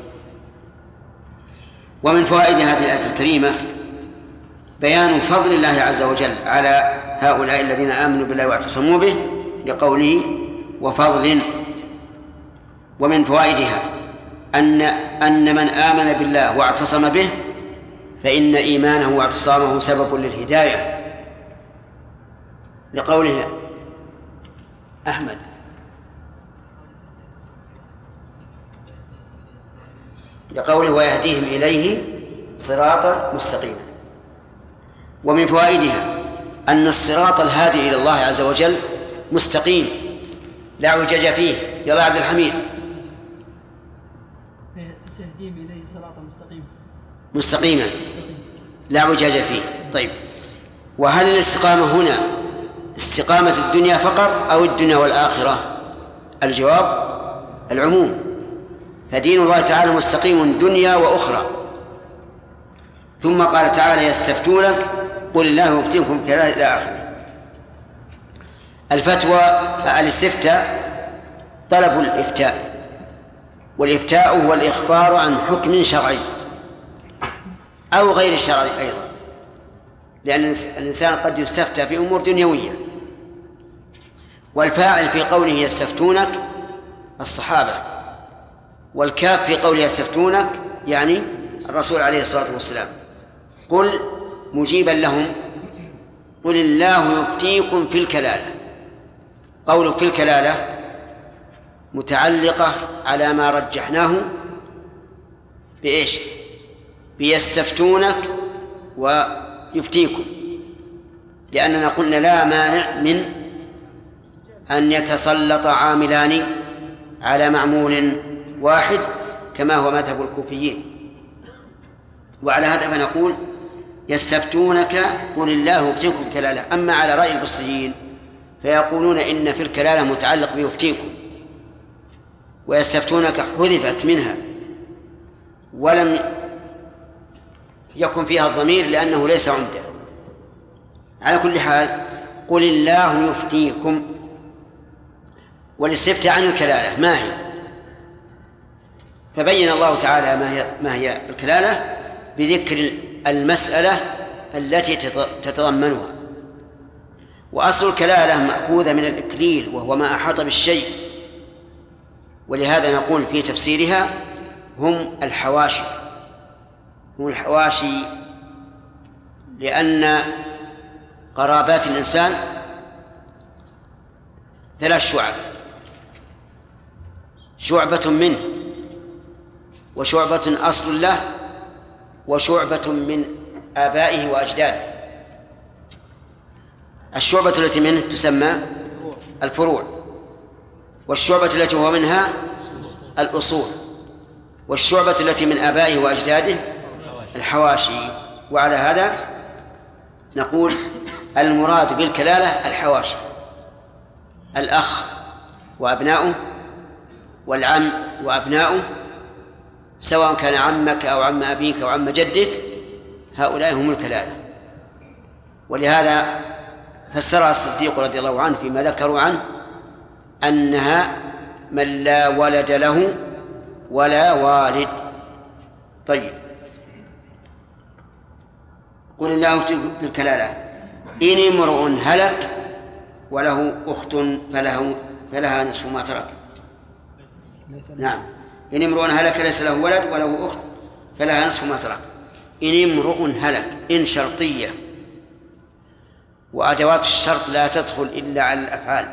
ومن فوائد هذه الآية الكريمة بيان فضل الله عز وجل على هؤلاء الذين آمنوا بالله واعتصموا به لقوله وفضل. ومن فوائدها أن من آمن بالله واعتصم به فإن إيمانه واعتصامه سبب للهداية، لقوله أحمد لقوله ويهديهم إليه صراطا مستقيما. ومن فوائدها أن الصراط الهادي إلى الله عز وجل مستقيم لا اعوجاج فيه. يلا عبد الحميد. فسيهديهم إليه صراطا مستقيما. مستقيما لا وجاج فيه. طيب، وهل الاستقامة هنا استقامة الدنيا فقط أو الدنيا والآخرة؟ الجواب العموم، فدين الله تعالى مستقيم دنيا وأخرى. ثم قال تعالى يستفتونك قل الله يفتيكم في الكلالة إلى آخره. الفتوى الاستفتاء طلب الإفتاء، والإفتاء هو الإخبار عن حكم شرعي أو غير شرعي أيضا، لأن الإنسان قد يستفتى في أمور دنيوية. والفاعل في قوله يستفتونك الصحابة، والكاف في قوله يستفتونك يعني الرسول عليه الصلاة والسلام. قل مجيبا لهم قل الله يفتيكم في الكلالة. قوله في الكلالة متعلقة على ما رجحناه بإيش؟ بيستفتونك ويفتيكم، لأننا قلنا لا مانع من أن يتسلط عاملان على معمول واحد كما هو مذهب الكوفيين. وعلى هذا فنقول يستفتونك قل الله يفتيكم في الكلالة. أما على رأي البصريين فيقولون إن في الكلالة متعلق بيفتيكم، ويستفتونك حذفت منها ولم يكن فيها الضمير لأنه ليس عمدا. على كل حال قل الله يفتيكم. والاستفتاء عن الكلالة ما هي؟ فبين الله تعالى ما هي الكلالة بذكر المسألة التي تتضمنها. وأصل الكلالة مأخوذة من الإكليل وهو ما أحاط بالشيء، ولهذا نقول في تفسيرها هم الحواشي. هم الحواشي لأن قرابات الإنسان 3 شعب: شعبة منه، وشعبة أصل له، وشعبة من آبائه وأجداده. الشعبة التي منه تسمى الفروع، والشعبة التي هو منها الأصول، والشعبة التي من آبائه وأجداده الحواشي. وعلى هذا نقول المراد بالكلالة الحواشي: الأخ وأبناؤه، والعم وأبناؤه، سواء كان عمك أو عم أبيك أو عم جدك، هؤلاء هم الكلالة. ولهذا فسرها الصديق رضي الله عنه فيما ذكروا عنه أنها من لا ولد له ولا والد. طيب، قل الله في الكلالة إن امرؤ هلك وله أخت فلها نصف ما ترك. نعم، إن امرؤ هلك ليس له ولد وله أخت فلها نصف ما ترك. إن امرؤ هلك، إن شرطية، وأدوات الشرط لا تدخل إلا على الأفعال،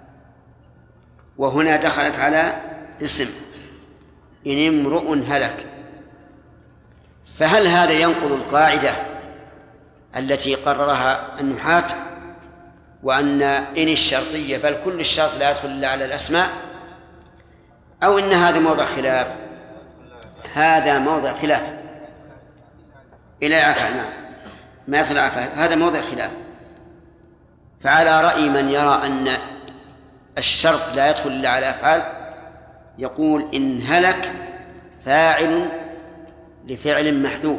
وهنا دخلت على اسم إن امرؤ هلك. فهل هذا ينقض القاعدة التي قررها النحاة وأن إن الشرطية بل كل الشرط لا يدخل إلا على الأسماء، أو إن هذا موضع خلاف؟ هذا موضع خلاف إلى عفا. نعم، ما يدخل عفا، هذا موضع خلاف. فعلى رأي من يرى أن الشرط لا يدخل إلا على أفعال يقول إن هلك فاعل لفعل محذوف.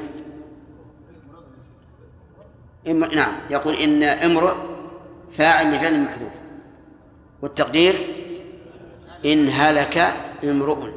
نعم، يقول إن امرؤ فاعل لفعل محذوف، والتقدير إن هلك امرؤ.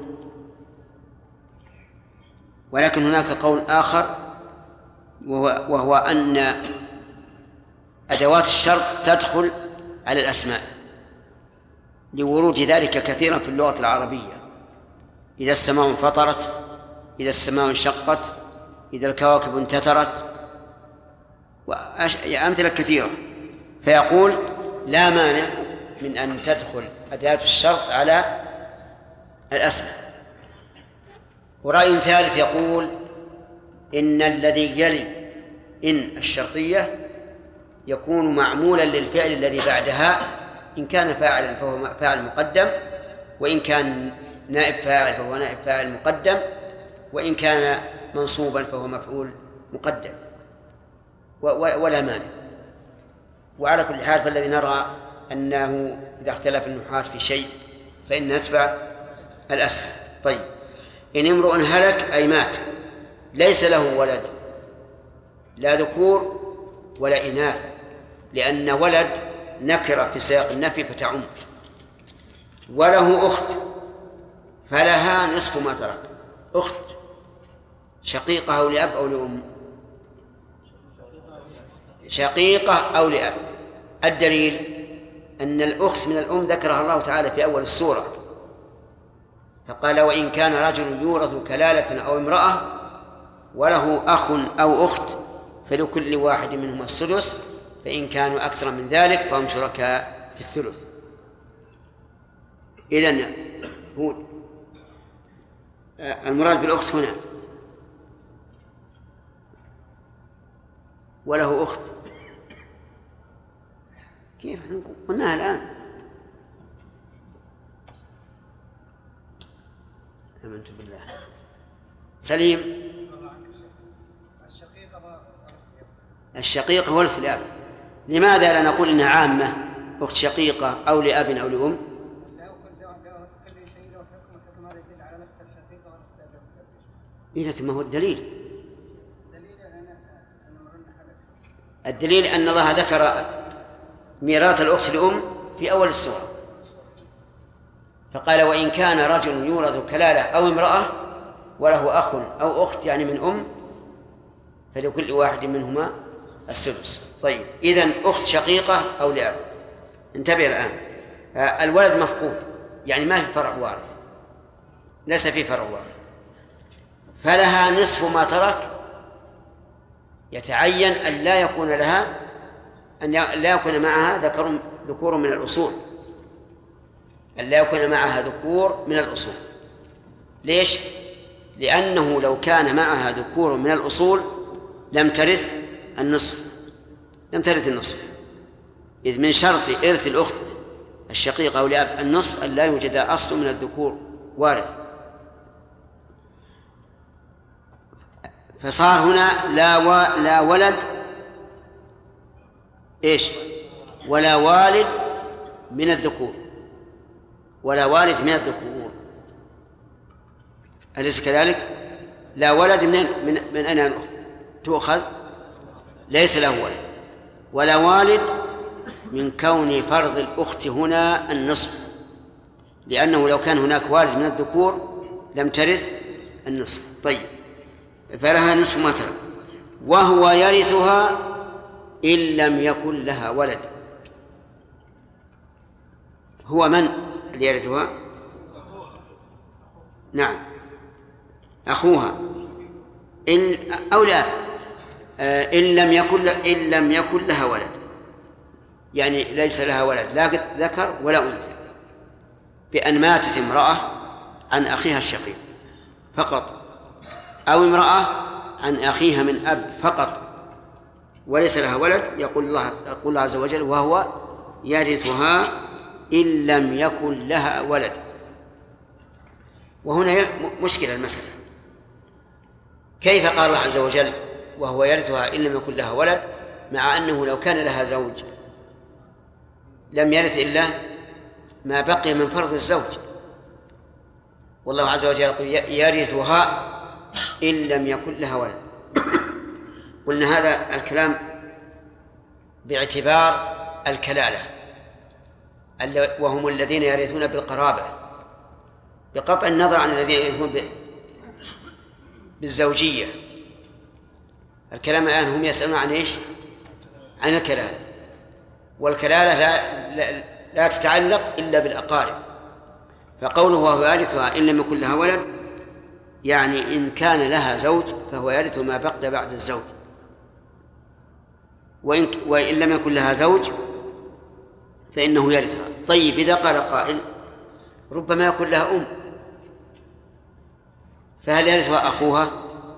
ولكن هناك قول آخر وهو أن أدوات الشرط تدخل على الأسماء لورود ذلك كثيرا في اللغة العربية: إذا السماء انفطرت، إذا السماء انشقت، إذا الكواكب انتثرت، وأمثلة كثيرة. فيقول لا مانع من أن تدخل أدوات الشرط على الأسماء. ورأي ثالث يقول إن الذي يلي إن الشرطية يكون معمولا للفعل الذي بعدها، إن كان فاعلا فهو فاعل مقدم، وإن كان نائب فاعل فهو نائب فاعل مقدم، وإن كان منصوبا فهو مفعول مقدم ولا مانع. وعلى كل حال فالذي نرى أنه إذا اختلف النحاة في شيء فإن نتبع الأسهل. طيب، إن امرؤ هلك أي مات ليس له ولد، لا ذكور ولا إناث، لأن ولد نكرة في سياق النفي فتعم. وله أخت فلها نصف ما ترك. أخت شقيقة أو لأب أو لأم؟ شقيقة أو لأب. الدليل أن الأخت من الأم ذكرها الله تعالى في أول السورة، فقال وإن كان رجل يورث كلالة أو امرأة وله أخ أو أخت فلكل واحد منهما السدس فإن كانوا أكثر من ذلك فهم شركاء في الثلث. إذن هو المراد بالأخت هنا وله أخت، كيف قلناها الآن؟ آمنت بالله. سليم. الشقيقة والأخت لأب. لماذا لا نقول إنها عامة أخت شقيقة أو لأب أو لأم؟ لكن ما هو الدليل؟ الدليل أن الله ذكر ميراث الأخت لأم في أول السورة، فقال وإن كان رجل يورث كلالة أو امرأة وله أخ أو أخت يعني من أم فلكل واحد منهما السدس. طيب، إذن أخت شقيقة أو لأب. انتبه الآن، الولد مفقود يعني ما في فرع وارث، ليس في فرع وارث، فلها نصف ما ترك. يتعين أن لا يكون لها أن لا يكون معها ذكور من الأصول، أن لا يكون معها ذكور من الأصول. ليش؟ لأنه لو كان معها ذكور من الأصول لم ترث النصف، إذ من شرط إرث الأخت الشقيقة أو لأب النصف أن لا يوجد أصل من الذكور وارث. فصار هنا لا ولد إيش ولا والد من الذكور، ولا والد من الذكور، أليس كذلك؟ لا ولد من أين تؤخذ؟ ليس له ولد، ولا والد من كون فرض الأخت هنا النصف، لأنه لو كان هناك والد من الذكور لم ترث النصف. طيب، فلها نصف ما ترك، وهو يرثها إن لم يكن لها ولد. هو من اللي يرثها؟ نعم، أخوها أو لا، إن لم يكن لها ولد، يعني ليس لها ولد لا ذكر ولا أنثى، بأن ماتت امرأة عن أخيها الشقيق فقط، أو امرأة عن أخيها من أب فقط وليس لها ولد، يقول الله عز وجل وهو يرثها إن لم يكن لها ولد. وهنا مشكلة المسألة، كيف قال الله عز وجل وهو يرثها إن لم يكن لها ولد، مع أنه لو كان لها زوج لم يرث إلا ما بقي من فرض الزوج، والله عز وجل يقول يرثها إن لم يكن لها ولد. قلنا هذا الكلام باعتبار الكلالة وهم الذين يرثون بالقرابة، بقطع النظر عن الذين يرثون بالزوجية. الكلام الآن هم يسألون عن إيش؟ عن الكلالة، والكلالة لا تتعلق إلا بالأقارب. فقوله وهو يرثها إن لم يكن لها ولد يعني إن كان لها زوج فهو يرث ما بقي بعد الزوج، وإن لم يكن لها زوج فإنه يرثها. طيب، إذا قال قائل ربما يكون لها أم، فهل يرثها أخوها؟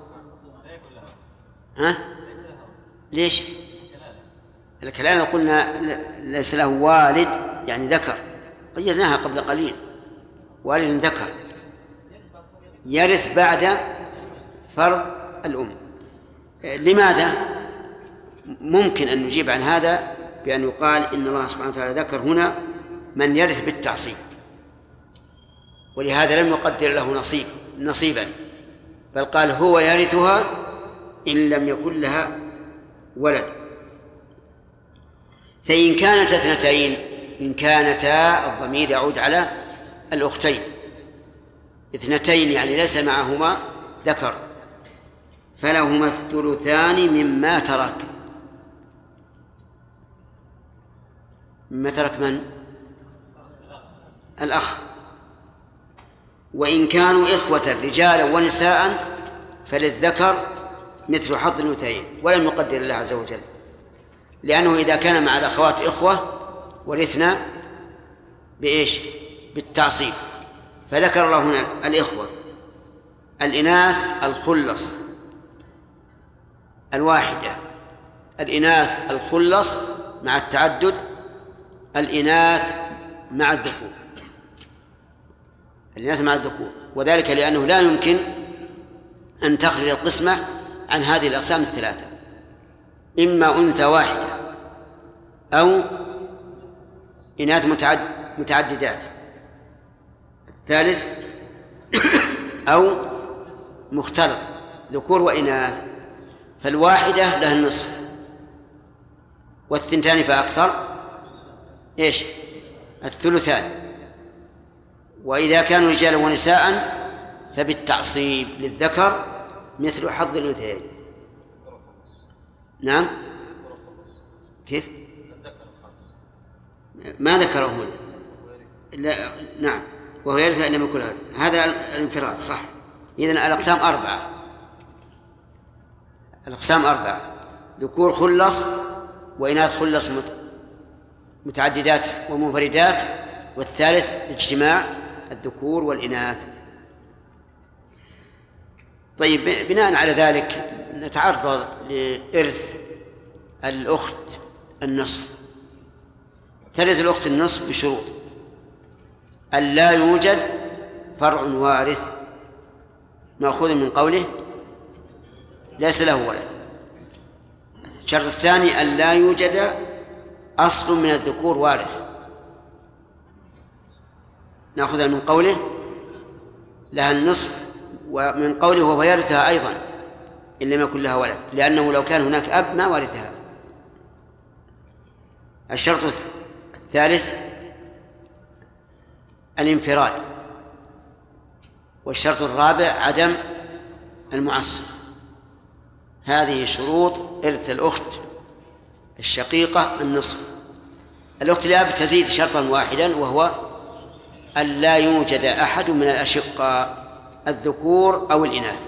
ليش؟ الكلام قلنا ليس له والد يعني ذكر، قيدناها قبل قليل، والد ذكر يرث بعد فرض الأم. لماذا؟ ممكن أن نجيب عن هذا بأن يقال إن الله سبحانه وتعالى ذكر هنا من يرث بالتعصيب، ولهذا لم يقدر له نصيبا، بل قال هو يرثها إن لم يكن لها ولد. فإن كانت اثنتين، إن كانتا، الضمير يعود على الأختين، اثنتين يعني ليس معهما ذكر، فلهما الثلثان مما ترك. مما ترك من؟ الأخ. وإن كانوا إخوة رجالا ونساء فللذكر مثل حظ الأنثيين، ولم يقدر الله عز وجل، لأنه إذا كان مع الأخوات إخوة ورثنا بإيش؟ بالتعصيب، فذكر الله هنا الإخوة. الإناث الخلص الواحدة، الإناث الخلص مع التعدد، الإناث مع الذكور، الإناث مع الذكور، وذلك لأنه لا يمكن أن تخرج القسمة عن هذه الأقسام الثلاثة، إما أنثى واحدة أو إناث متعددات، الثالث أو مختلط ذكور وإناث، فالواحدة لها النصف، والثنتان فأكثر إيش؟ الثلثان. وإذا كانوا رجالا ونساء فبالتعصيب للذكر مثل حظ الأنثيين. نعم، كيف؟ ما ذكره هنا. لا، نعم، وهو يرث إن لم يكن هذا الانفراد، صح. إذن الأقسام أربعة، الأقسام أربعة: ذكور خلص، وإناث خلص متعددات ومنفردات، والثالث اجتماع الذكور والإناث. طيب، بناء على ذلك نتعرض لإرث الأخت النصف. ترث الأخت النصف بشروط: أن لا يوجد فرع وارث، مأخوذ من قوله ليس له ولد. الشرط الثاني: أن لا يوجد أصل من الذكور وارث، نأخذها من قوله لها النصف، ومن قوله وهو يرثها أيضا إن لم يكن لها ولد، لأنه لو كان هناك أب ما ورثها. الشرط الثالث الانفراد، والشرط الرابع عدم المعصب. هذه شروط إرث الأخت الشقيقة النصف. الأخت الأب تزيد شرطا واحدا، وهو أن لا يوجد أحد من الأشقاء الذكور أو الإناث.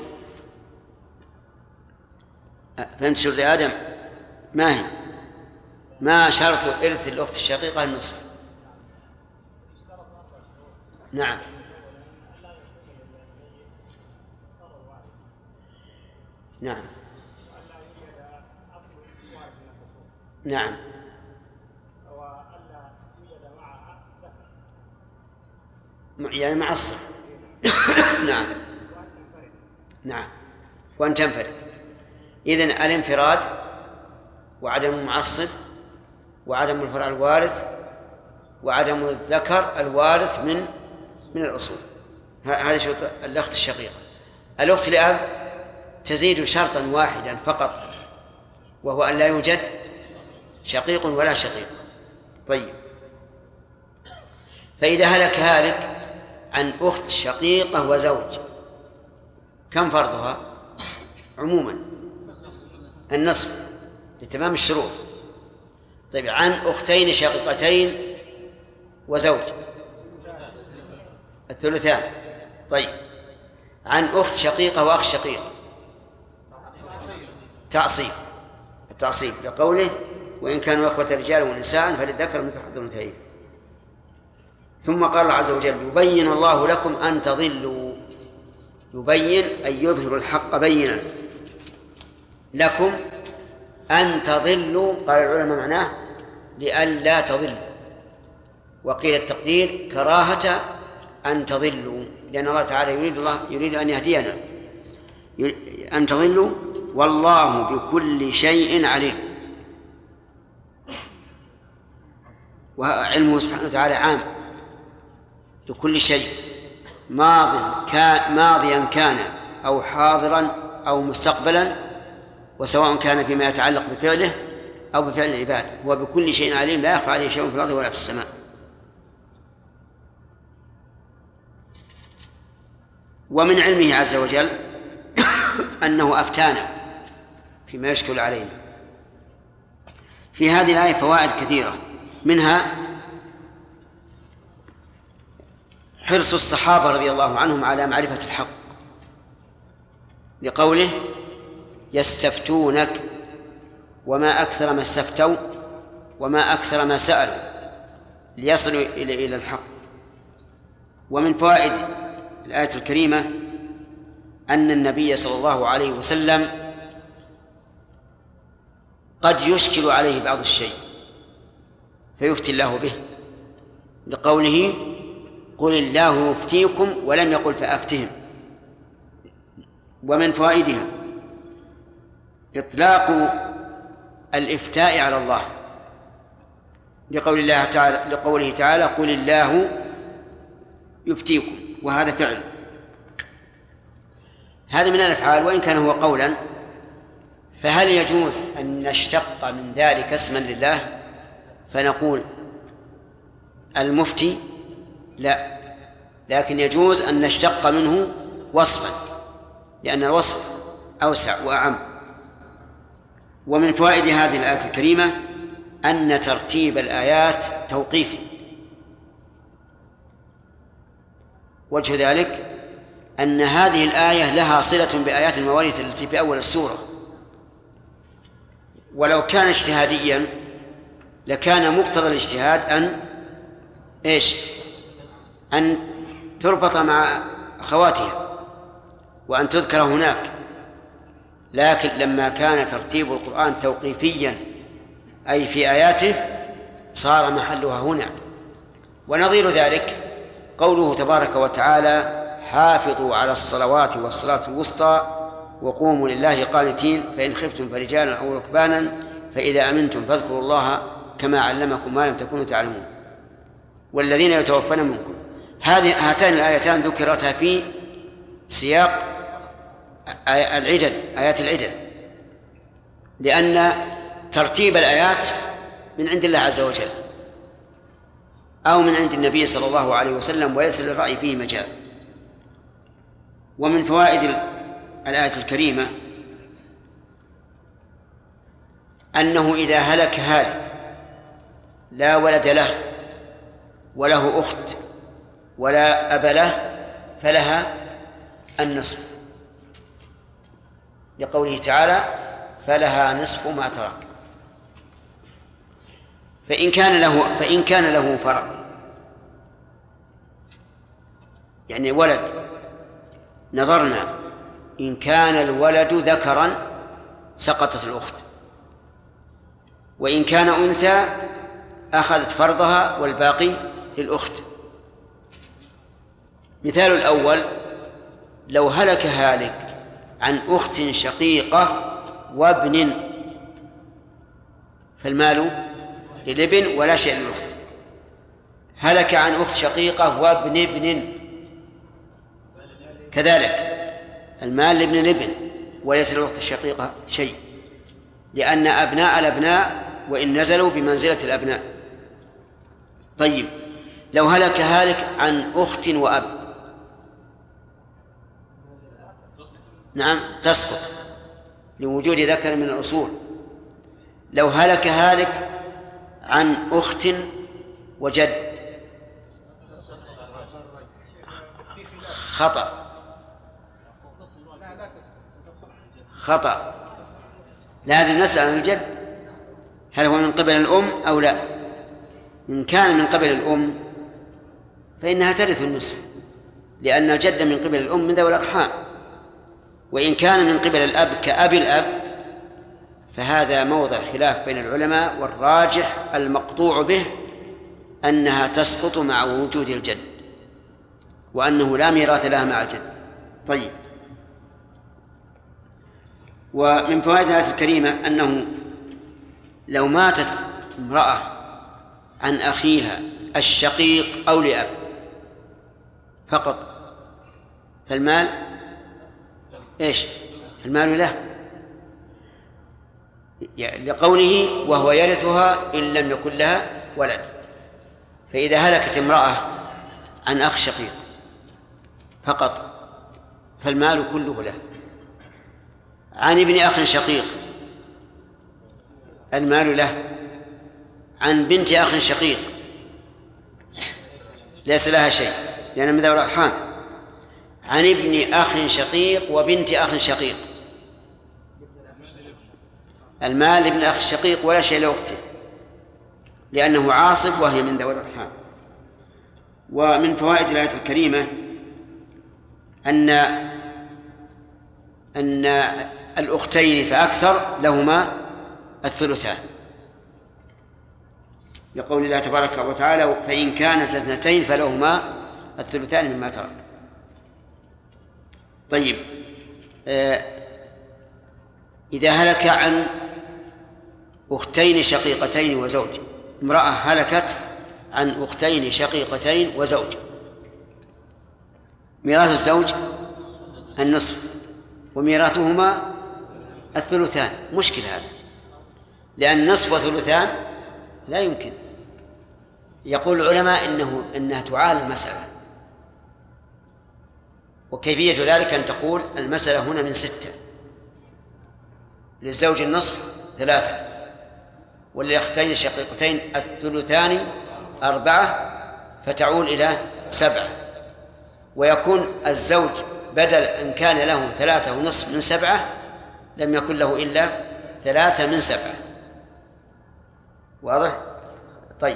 فهمت شرط آدم؟ ما هي؟ ما شرط إرث الأخت الشقيقة النصف؟ نعم، نعم، نعم، يعني معصب. نعم، نعم، وأن تنفرد. إذن الانفراد وعدم المعصب وعدم الفرع الوارث وعدم الذكر الوارث من الأصول، هذه شروط الأخت الشقيقة. الأخت لأب تزيد شرطا واحدا فقط، وهو أن لا يوجد شقيق ولا شقيق. طيب، فإذا هلك هالك عن أخت شقيقة وزوج، كم فرضها عموما؟ النصف لتمام الشروط. طيب، عن أختين شقيقتين وزوج الثلثان. طيب، عن أخت شقيقة وأخ شقيق التعصيب لقوله وإن كانوا إخوة رجال ونساء فللذكر مثل حظ الأنثيين. ثم قال الله عز وجل: يبين الله لكم أن تضلوا. يبين أي يظهر الحق بينا لكم أن تضلوا. قال العلماء معناه لئلا تضلوا، وقيل التقدير كراهة أن تضلوا، لأن الله تعالى يريد أن يهدينا. أن تضلوا والله بكل شيء عليم. وعلمه سبحانه وتعالى عام لكل شيء، ماضيا كان أو حاضرا أو مستقبلا، وسواء كان فيما يتعلق بفعله أو بفعل العباد، هو بكل شيء عليم، لا يخفى عليه شيء في الأرض ولا في السماء. ومن علمه عز وجل أنه أفتانا فيما يشكل علينا. في هذه الآية فوائد كثيرة، منها حرص الصحابة رضي الله عنهم على معرفة الحق، لقوله يستفتونك وما أكثر ما استفتوا وما أكثر ما سألوا ليصلوا إلى الحق. ومن فوائد الآية الكريمة أن النبي صلى الله عليه وسلم قد يشكل عليه بعض الشيء فيفتي الله به، لقوله قل الله يفتيكم ولم يقل فأفتهم. ومن فوائدها إطلاق الإفتاء على الله، لقوله تعالى قل الله يفتيكم، وهذا فعل، هذا من الأفعال وإن كان هو قولا. فهل يجوز أن نشتق من ذلك اسما لله فنقول المفتي؟ لا، لكن يجوز أن نشتق منه وصفا، لأن الوصف أوسع وأعم. ومن فوائد هذه الآية الكريمة أن ترتيب الآيات توقيفي. وجه ذلك أن هذه الآية لها صلة بآيات المواريث التي في أول السورة، ولو كان اجتهاديا لكان مقتضى الاجتهاد أن تربط مع أخواتها وأن تذكر هناك، لكن لما كان ترتيب القرآن توقيفيا أي في آياته صار محلها هنا. ونظير ذلك قوله تبارك وتعالى حافظوا على الصلوات والصلاة الوسطى وقوموا لله قانتين فإن خفتم فرجالا أو ركبانا فإذا أمنتم فاذكروا الله كما علمكم ما لم تكونوا تعلمون والذين يتوفون منكم. هاتان الآيتان ذكرتها في سياق العدد، آيات العدد، لأن ترتيب الآيات من عند الله عز وجل أو من عند النبي صلى الله عليه وسلم، وليس للرأي فيه مجال. ومن فوائد الآية الكريمة أنه إذا هلك هالك لا ولد له وله أخت ولا أب له فلها النصف، لقوله تعالى فلها نصف ما ترك. فإن كان له فرع، يعني ولد، نظرنا إن كان الولد ذكرا سقطت الأخت، وإن كان أنثى أخذت فرضها والباقي للأخت. مثال الأول لو هلك هالك عن أخت شقيقة وابن فالمال للابن ولا شيء للأخت. هلك عن أخت شقيقة وابن ابن كذلك المال لابن الابن وليس للأخت الشقيقة شيء، لأن أبناء الأبناء وإن نزلوا بمنزلة الأبناء. طيب لو هلك هالك عن أخت وأب، نعم تسقط لوجود ذكر من الأصول. لو هلك هالك عن أخت وجد خطأ، لازم نسأل عن الجد هل هو من قبل الأم أو لا. إن كان من قبل الأم فإنها ترث النصف، لأن الجد من قبل الأم من ذوي الأرحام. وإن كان من قبل الأب كأب الأب فهذا موضع خلاف بين العلماء، والراجح المقطوع به أنها تسقط مع وجود الجد، وأنه لا ميراث لها مع الجد. طيب ومن فوائد الآية الكريمة أنه لو ماتت امرأة عن أخيها الشقيق أو لأب فقط فالمال إيش؟ المال له، لقوله وهو يرثها إن لم يكن لها ولد. فإذا هلكت امرأة عن أخ شقيق فقط فالمال كله له. عن ابن أخ شقيق المال له. عن بنت أخ شقيق ليس لها شيء لأن من ذوي الأرحام. عن ابن أخ شقيق وبنت أخ شقيق المال لابن أخ الشقيق ولا شيء لأخته لأنه عاصب وهي من ذوي الأرحام. ومن فوائد الآية الكريمة أن الأختين فأكثر لهما الثلثان، لقول الله تبارك وتعالى فإن كانت اثنتين فلهما الثلثان مما ترك. طيب، إذا هلك عن أختين شقيقتين وزوج، امرأة هلكت عن أختين شقيقتين وزوج، ميراث الزوج النصف وميراثهما الثلثان. مشكل هذا، لأن نصف وثلثان لا يمكن. يقول العلماء إنها تعال المسألة، وكيفية ذلك أن تقول المسألة هنا من 6، للزوج النصف 3، وللأختين الشقيقتين الثلثان 4، فتعول إلى 7، ويكون الزوج بدل أن كان له 3 ونصف من 7 لم يكن له إلا 3 من 7. واضح؟ طيب،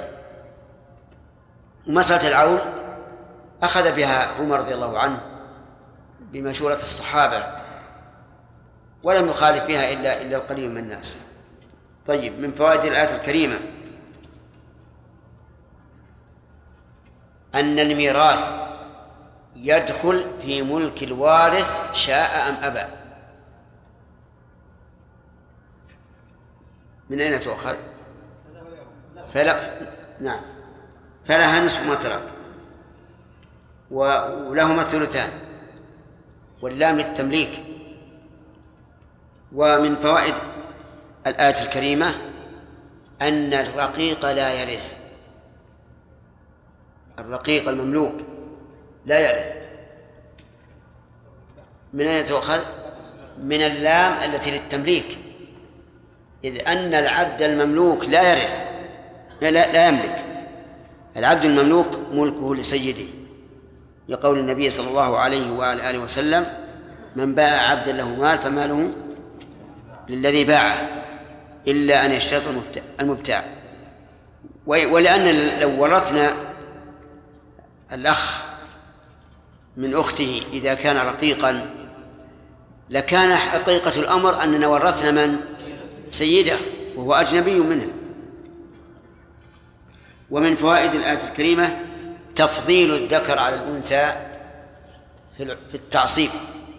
ومسألة العول أخذ بها عمر رضي الله عنه بمشورة الصحابة ولم يخالف فيها إلا القليل من الناس. طيب، من فوائد الآية الكريمة أن الميراث يدخل في ملك الوارث شاء أم أبى. من أين تؤخذ؟ نعم، فلها نصف ما ترك ولهما الثلثان، واللام للتمليك. ومن فوائد الآية الكريمة أن الرقيق لا يرث، الرقيق المملوك لا يرث. من أين تؤخذ؟ من اللام التي للتمليك، إذ أن العبد المملوك لا يرث، لا يملك. العبد المملوك ملكه لسيده، لقول النبي صلى الله عليه وآله وسلم من باع عبدا له مال فماله للذي باعه إلا أن يشترط المبتاع. ولأن لو ورثنا الأخ من أخته إذا كان رقيقا لكان حقيقة الأمر أننا ورثنا من؟ سيده، وهو أجنبي منه. ومن فوائد الآية الكريمة تفضيل الذكر على الأنثى في التعصيب،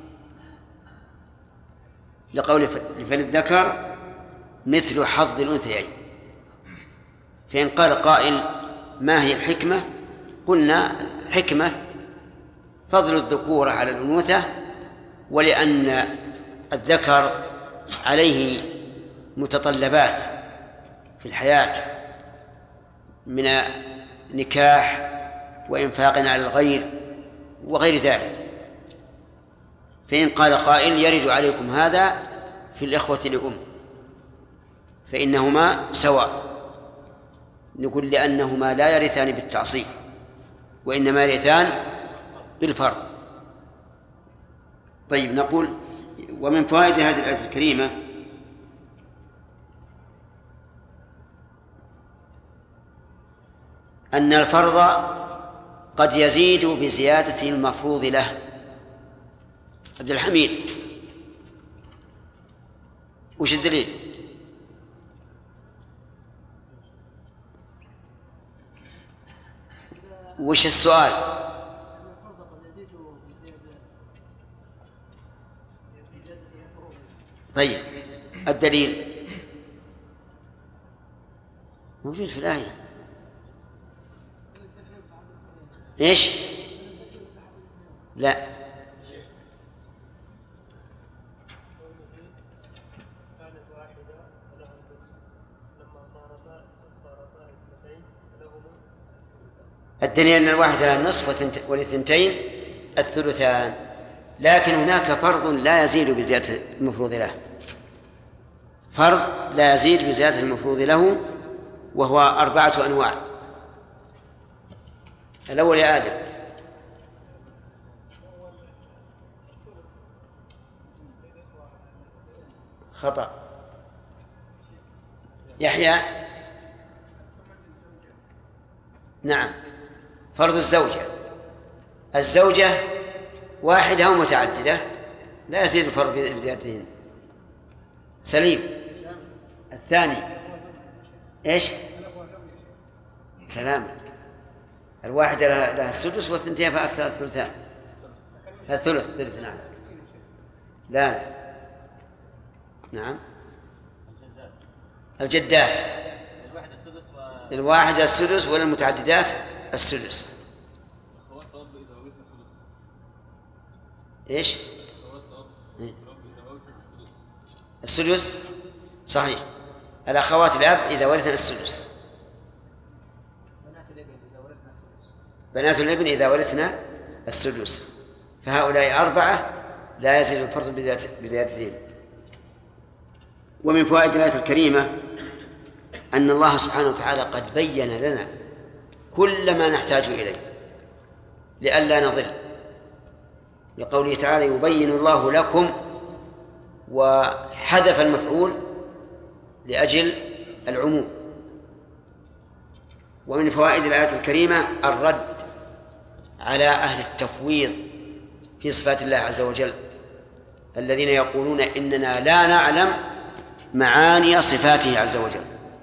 لقول فللذكر مثل حظ الأنثيين. فإن قال قائل ما هي الحكمة؟ قلنا حكمة فضل الذكورة على الأنوثة، ولأن الذكر عليه متطلبات في الحياة من نكاح وإنفاق على الغير وغير ذلك. فإن قال قائل يرد عليكم هذا في الإخوة لأم فإنهما سواء، نقول لأنهما لا يرثان بالتعصيب وإنما يرثان بالفرض. طيب، نقول ومن فوائد هذه الآية الكريمة أن الفرض قد يزيد بزيادة المفروض له. عبد الحميد، وش الدليل؟ وش السؤال؟ طيب الدليل موجود في الآية. إيش؟ لا، كانت واحدة فلها النصف لما صارتا اثنتين فلهما الدليل أن الواحد لها النصف والاثنتين الثلثان، لكن هناك فرض لا يزيد بزيادة المفروض له، فرض لا يزيد بزيادة المفروض له، وهو 4 أنواع. الأول يا آدم. خطأ. يحيى. نعم، فرض الزوجة. الزوجة واحدة أو متعددة لا يزيد الفرض بزيادتين. سليم. الثاني إيش؟ سلام. الواحدة لها السدس والثنتين فأكثر الثلثان. الثلث نعم. لا نعم. الجدات الواحدة السدس وللمتعددات السدس. إيش؟ السدس صحيح. الأخوات الأب إذا ورثنا السدس. بنات الابن إذا ورثنا السدس. فهؤلاء 4 لا يزيد الفرض بزيادتين. ومن فوائد الآية الكريمة أن الله سبحانه وتعالى قد بين لنا كل ما نحتاج إليه لئلا نضل، لقوله تعالى يبين الله لكم، وحذف المفعول لأجل العموم. ومن فوائد الآية الكريمة الرد على أهل التفويض في صفات الله عز وجل الذين يقولون إننا لا نعلم معاني صفاته عز وجل،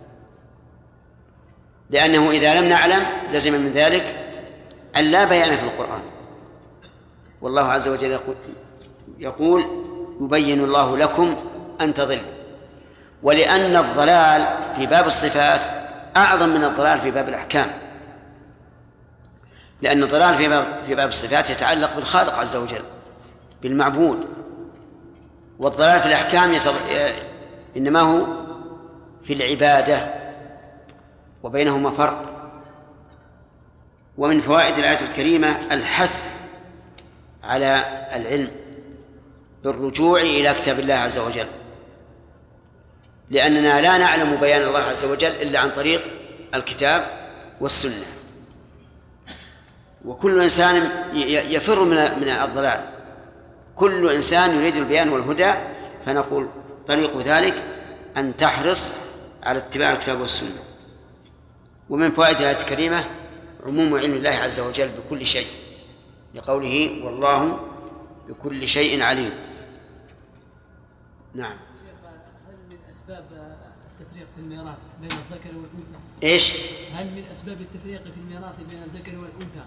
لأنه إذا لم نعلم لزم من ذلك أن لا بيان في القرآن. والله عز وجل يقول يبين الله لكم أن تضلوا. ولأن الضلال في باب الصفات أعظم من الضلال في باب الأحكام، لأن الضلال في باب الصفات يتعلق بالخالق عز وجل بالمعبود، والضلال في الأحكام إنما هو في العبادة، وبينهما فرق. ومن فوائد الآية الكريمة الحث على العلم بالرجوع إلى كتاب الله عز وجل، لأننا لا نعلم بيان الله عز وجل إلا عن طريق الكتاب والسنة. وكل إنسان يفر من الضلال، كل إنسان يريد البيان والهدى، فنقول طريق ذلك أن تحرص على اتباع الكتاب والسنة. ومن فوائد الآية الكريمة عموم علم الله عز وجل بكل شيء، لقوله والله بكل شيء عليم. نعم. هل من أسباب التفريق في الميراث بين الذكر والأنثى؟ إيش؟ هل من أسباب التفريق في الميراث بين الذكر والأنثى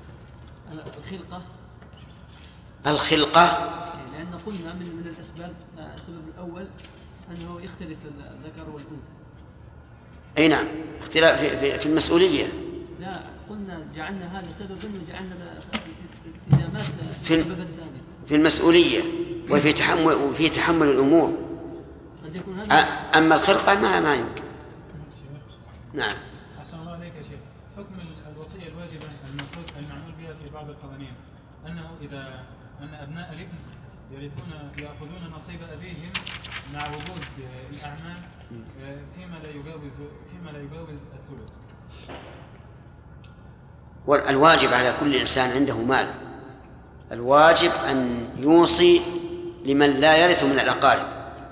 الخلقة؟ لأن قلنا من الأسباب السبب الأول أنه يختلف الذكر والأنثى. أي نعم، اختلاف في المسؤولية. لا، قلنا جعلنا هذا سببا وجعلنا التزامات في المسؤولية وفي تحمل الأمور. قد يكون هذا أما الخلقة ما يمكن. نعم. أحسن الله عليك يا شيخ. حكم الوصية الواجبة المفروض المعمول بها في بعض القوانين أنه أن أبناء الابن يأخذون نصيب أبيهم مع وجود الأعمال فيما لا يجاوز الثلث. والواجب على كل إنسان عنده مال، الواجب أن يوصي لمن لا يرث من الأقارب،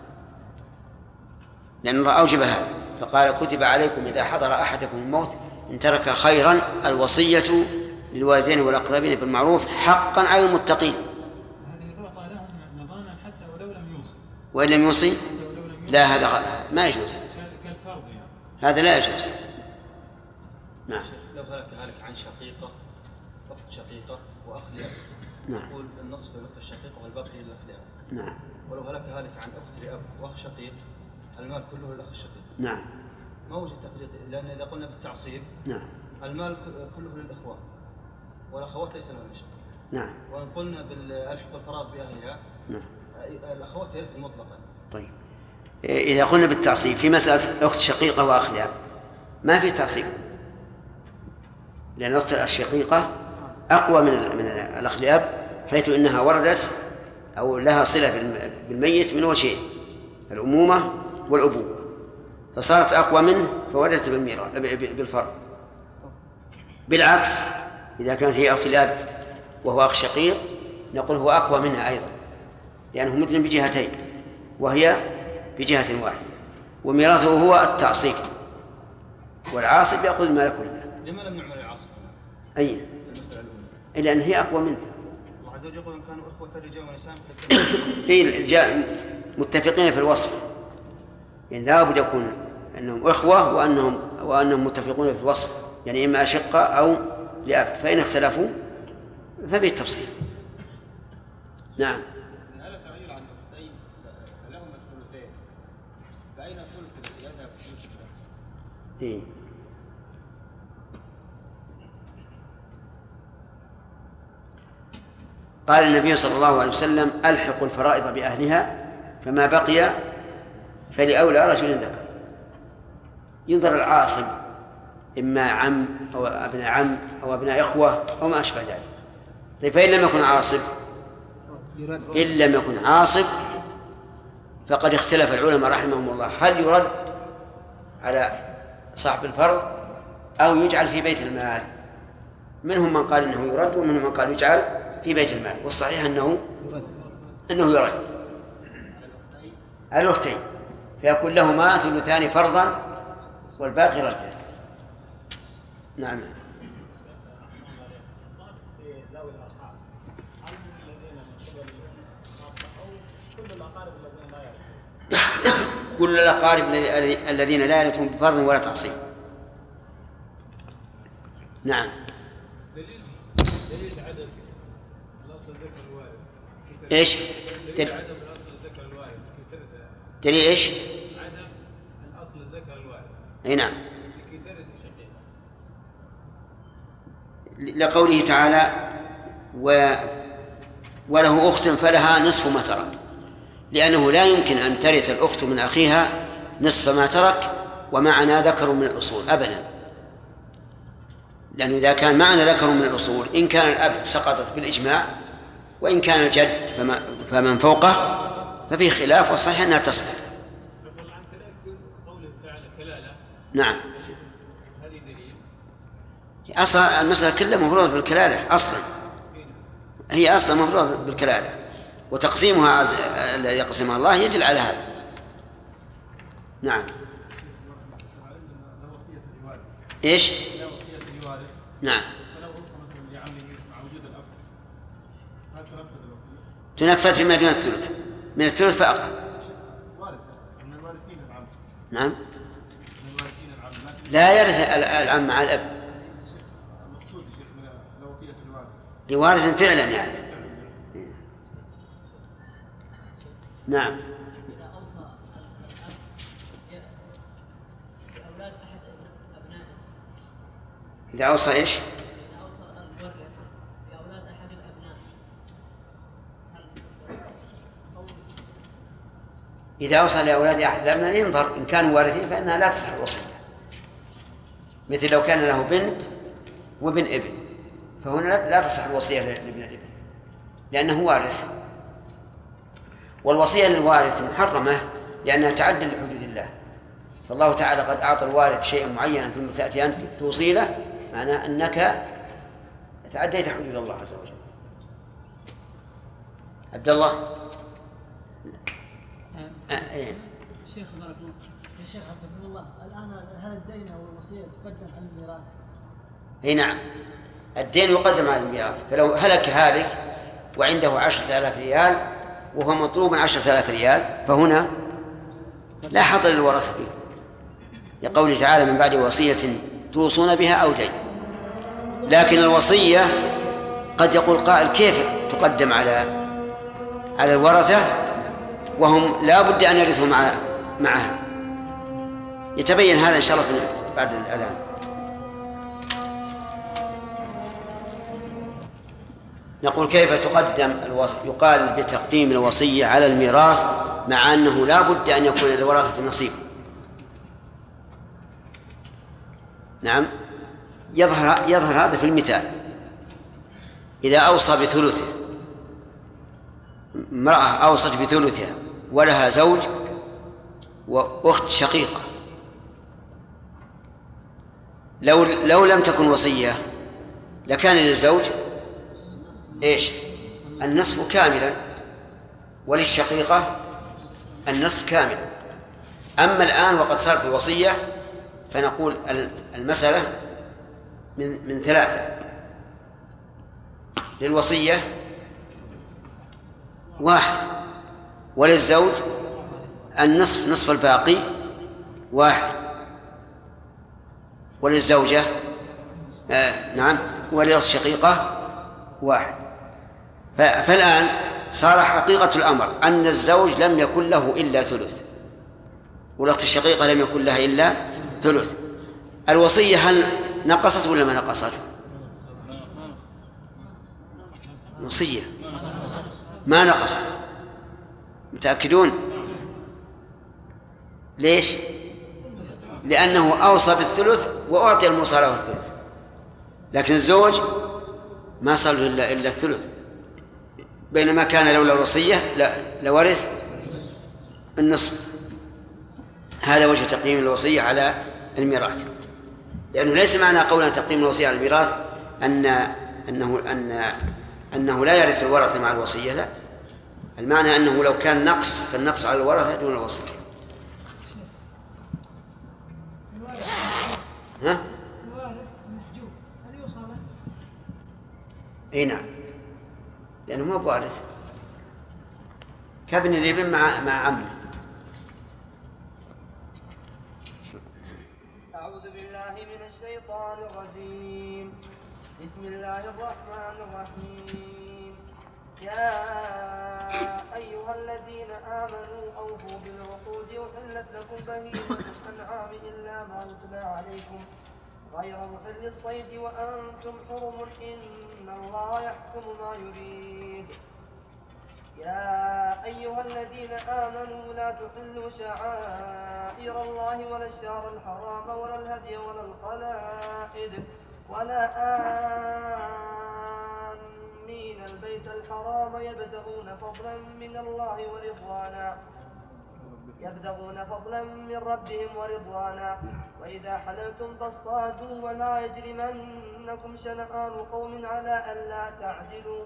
لأن الله أوجب هذا فقال كتب عليكم إذا حضر أحدكم الموت إن ترك خيرا الوصية للوالدين والأقربين بالمعروف حقا على المتقين. هذه تعطى لهم نظاما حتى ولو لم يوصي. وإن لم يوصي لا، هذا ما يجوز، كالفرض يعني. هذا لا يجوز. نعم. لو هلك عن شقيقة أخت شقيقة وأخ لأب، نعم، نقول النصف للأخت الشقيقة والباقي للأخ لأب. نعم. ولو هلك هالك عن أخت لأب وأخ شقيق المال كله للأخ الشقيق. نعم. ما وجد تفريق، لأن إذا قلنا بالتعصيب نعم. المال كله للإخوة والأخوات ليس لهم شيء. نعم. وإن قلنا بالألحق الفرائض بأهلها نعم. الأخوات يرث مطلقا. طيب إذا قلنا بالتعصيب في مسألة أخت شقيقة وأخ لأب ما في تعصيب، لأن الأخت الشقيقة أقوى من الأخ لأب، حيث إنها وردت أو لها صلة بالميت من وجهين، الأمومة والأبوة، فصارت أقوى منه فوردت بالفرض. بالعكس إذا كانت هي أخت الأب وهو أخ شقيق نقول هو أقوى منها أيضا، لأنه مثل بجهتين وهي بجهة واحدة، وميراثه هو التعصيب، والعاصب يأخذ المال كله. لما لم نعمل العاصب؟ أي المسألة الأولى. إلا أن هي أقوى منه. الله عز وجل يقول إن كانوا إخوة رجال ونساء في متفقين في الوصف، يعني لا بد يكون أنهم إخوة وأنهم متفقون في الوصف، يعني إما أشقة أو لأب، فإن اختلفوا ففي التفصيل. نعم. هلك رجل عن أختين لهما الثلثين، فأين الثلث الذي يذهب في الثلث؟ إيه. قال النبي صلى الله عليه وسلم ألحقوا الفرائض بأهلها فما بقي فلأولى رجل ذكر. ينظر العاصب إما عم أو ابن عم أو ابن إخوة أو ما أشبه ذلك. طيب فإن لم يكن عاصب، إن لم يكن عاصب فقد اختلف العلماء رحمهم الله هل يرد على صاحب الفرض أو يجعل في بيت المال. منهم من قال إنه يرد ومنهم من قال يجعل في بيت المال، والصحيح أنه يرد الأختين، فيكون لهما ثلثان فرضا والباقي ردا. نعم. كل الأقارب الذين لا يرثون بفرض ولا تعصيب. نعم. دليل عدم الأصل الذكر الوارث. إيش؟ دليل عدم الأصل الذكر الوارث. دليل إيش؟ عدم الأصل الذكر الوارث. أي نعم. لكي ترث الشقيقة. لقوله تعالى وله أخت فلها نصف ما ترك، لأنه لا يمكن أن ترث الأخت من أخيها نصف ما ترك ومعنا ذكر من الأصول أبدا، لأنه إذا كان معنا ذكر من الأصول إن كان الأب سقطت بالإجماع، وإن كان الجد فمن فوقه ففي خلاف، والصحيح أنها تسقط. نعم. أصلا المسألة كلها مفروضة بالكلالة، أصلا هي أصلا مفروضة بالكلالة، وتقسيمها الذي يقسمها الله يدل على هذا. نعم. إيش؟ نعم. تنفذ فيما دون الثلث، من الثلث فأقل. نعم. لا يرث العم مع الأب لوارث فعلا يعني. نعم. إذا أوصى الأب بأولاد أحد أبنائه. إذا أوصى إيش؟ إذا أوصى المورث بأولاد أحد الأبناء. إذا أوصى لأولاد أحد الأبناء ينظر إن كانوا وارثين فإنها لا تصح الوصية، مثل لو كان له بنت وابن ابن فهنا لا تصح الوصية لابن الابن لأنه وارث، والوصية للوارث محرمة لأنها تعدى لحدود الله، فالله تعالى قد أعطى الوارث شيئا معينا ثم تأتي أنت توصي له، معناه أنك تعديت حدود الله عز وجل. عبد الله. شيخ بارك الله يا شيخ عبد الله، الآن هل الدين أو الوصية تقدم على الميراث؟ أي نعم، الدين يقدم على الميراث، فلو هلك هالك وعنده 10,000 ريال وهو مطلوب 10,000 ريال فهنا لا حظ للورثة به، لقوله تعالى من بعد وصية توصون بها أو دين. لكن الوصية قد يقول قائل كيف تقدم على الورثة وهم لا بد أن يرثوا معها. يتبين هذا إن شاء الله بعد الأذان. نقول كيف تقدم يقال بتقديم الوصية على الميراث مع أنه لا بد أن يكون للورثة نصيب. نعم، يظهر هذا في المثال. إذا أوصى بثلثه، امرأة أوصت بثلثها ولها زوج وأخت شقيقة، لو لم تكن وصية لكان للزوج إيش؟ النصف كاملا، وللشقيقة النصف كاملا. أما الآن وقد صارت الوصية فنقول المسألة من ثلاثة: للوصية واحد، وللزوج النصف نصف الباقي واحد، وللزوجة نعم وللشقيقة واحد. فالآن صار حقيقة الأمر أن الزوج لم يكن له إلا ثلث، والأخت الشقيقة لم يكن لها إلا ثلث. الوصية هل نقصت ولا ما نقصت؟ وصية ما نقصت. متأكدون؟ ليش؟ لأنه أوصى بالثلث وأعطي الموصى له الثلث، لكن الزوج ما صار له إلا الثلث، بينما كان لولا الوصية لورث النصف. هذا وجه تقديم الوصية على الميراث، لأنه ليس معنى قولنا تقديم الوصية على الميراث أنه لا يرث الورثة مع الوصية، لا، المعنى أنه لو كان نقص فالنقص على الورثة دون الوصية. ها؟ الوارث المحجوب هل يوصى له؟ اي نعم، لأنه ما بوارث، كابن الابن مع عمه. أعوذ بالله من الشيطان الرجيم. بسم الله الرحمن الرحيم. يا أيها الذين آمنوا أوفوا بالعقود أحلت لكم بهيمة الأنعام إلا ما يتلى عليكم غير محل الصيد وأنتم حرم إن الله يحكم ما يريد. يا أيها الذين آمنوا لا تحلوا شعائر الله ولا الشهر الحرام ولا الهدي ولا القلائد ولا آمين البيت الحرام يبتغون فضلا من ربهم ورضوانا وإذا حللتم فاصطادوا ولا يجرمنكم شنآن قوم على ألا تعدلوا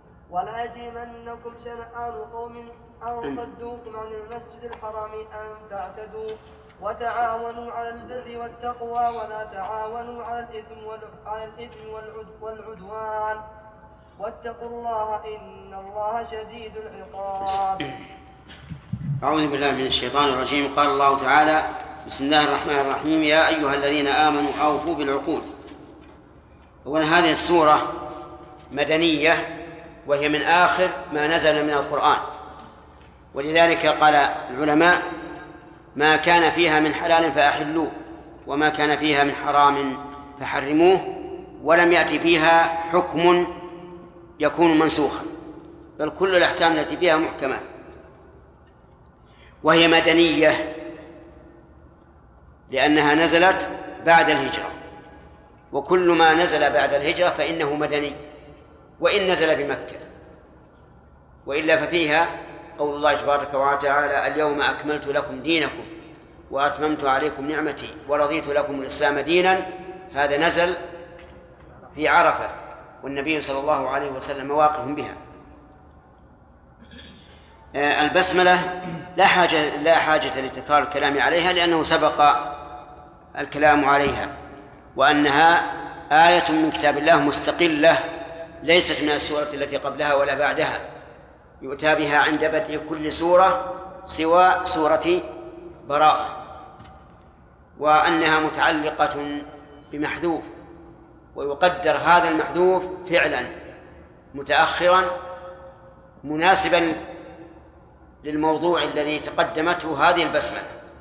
أن صدوكم عن المسجد الحرام أن تعتدوا وتعاونوا على البر والتقوى ولا تعاونوا على الإثم والعدوان واتقوا الله إن الله شديد العقاب. أعوذ بالله من الشيطان الرجيم. قال الله تعالى: بسم الله الرحمن الرحيم. يا أيها الذين آمنوا أوفوا بالعقود. أولا هذه السورة مدنية وهي من آخر ما نزل من القرآن، ولذلك قال العلماء: ما كان فيها من حلال فأحلوه وما كان فيها من حرام فحرموه، ولم يأتي فيها حكم يكون منسوخا، بل كل الأحكام التي فيها محكمة. وهي مدنية لأنها نزلت بعد الهجرة، وكل ما نزل بعد الهجرة فإنه مدني وإن نزل بمكة، وإلا ففيها قول الله تبارك وتعالى: اليوم أكملت لكم دينكم وأتممت عليكم نعمتي ورضيت لكم الإسلام دينا. هذا نزل في عرفة والنبي صلى الله عليه وسلم واقف بها. البسملة لا حاجة لتكرار الكلام عليها لأنه سبق الكلام عليها، وأنها آية من كتاب الله مستقلة ليست من السورة التي قبلها ولا بعدها، يؤتى بها عند بدء كل سورة سوى سورة براءة، وأنها متعلقة بمحذوف، ويقدر هذا المحذوف فعلا متأخرا مناسبا للموضوع الذي تقدمته هذه البسملة.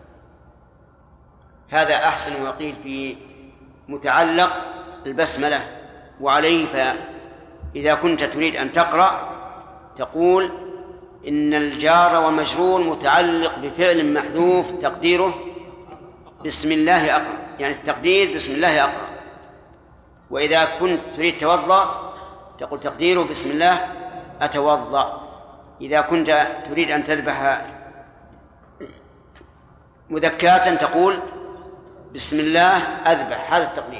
هذا أحسن وقيل في متعلق البسملة. وعليه فإذا كنت تريد أن تقرأ تقول إن الجار ومجرور متعلق بفعل محذوف تقديره بسم الله أقرأ، يعني التقدير بسم الله أقرأ. وإذا كنت تريد توضأ تقول تقديره بسم الله أتوضأ. إذا كنت تريد أن تذبح مذكاة تقول بسم الله أذبح. هذا التقدير.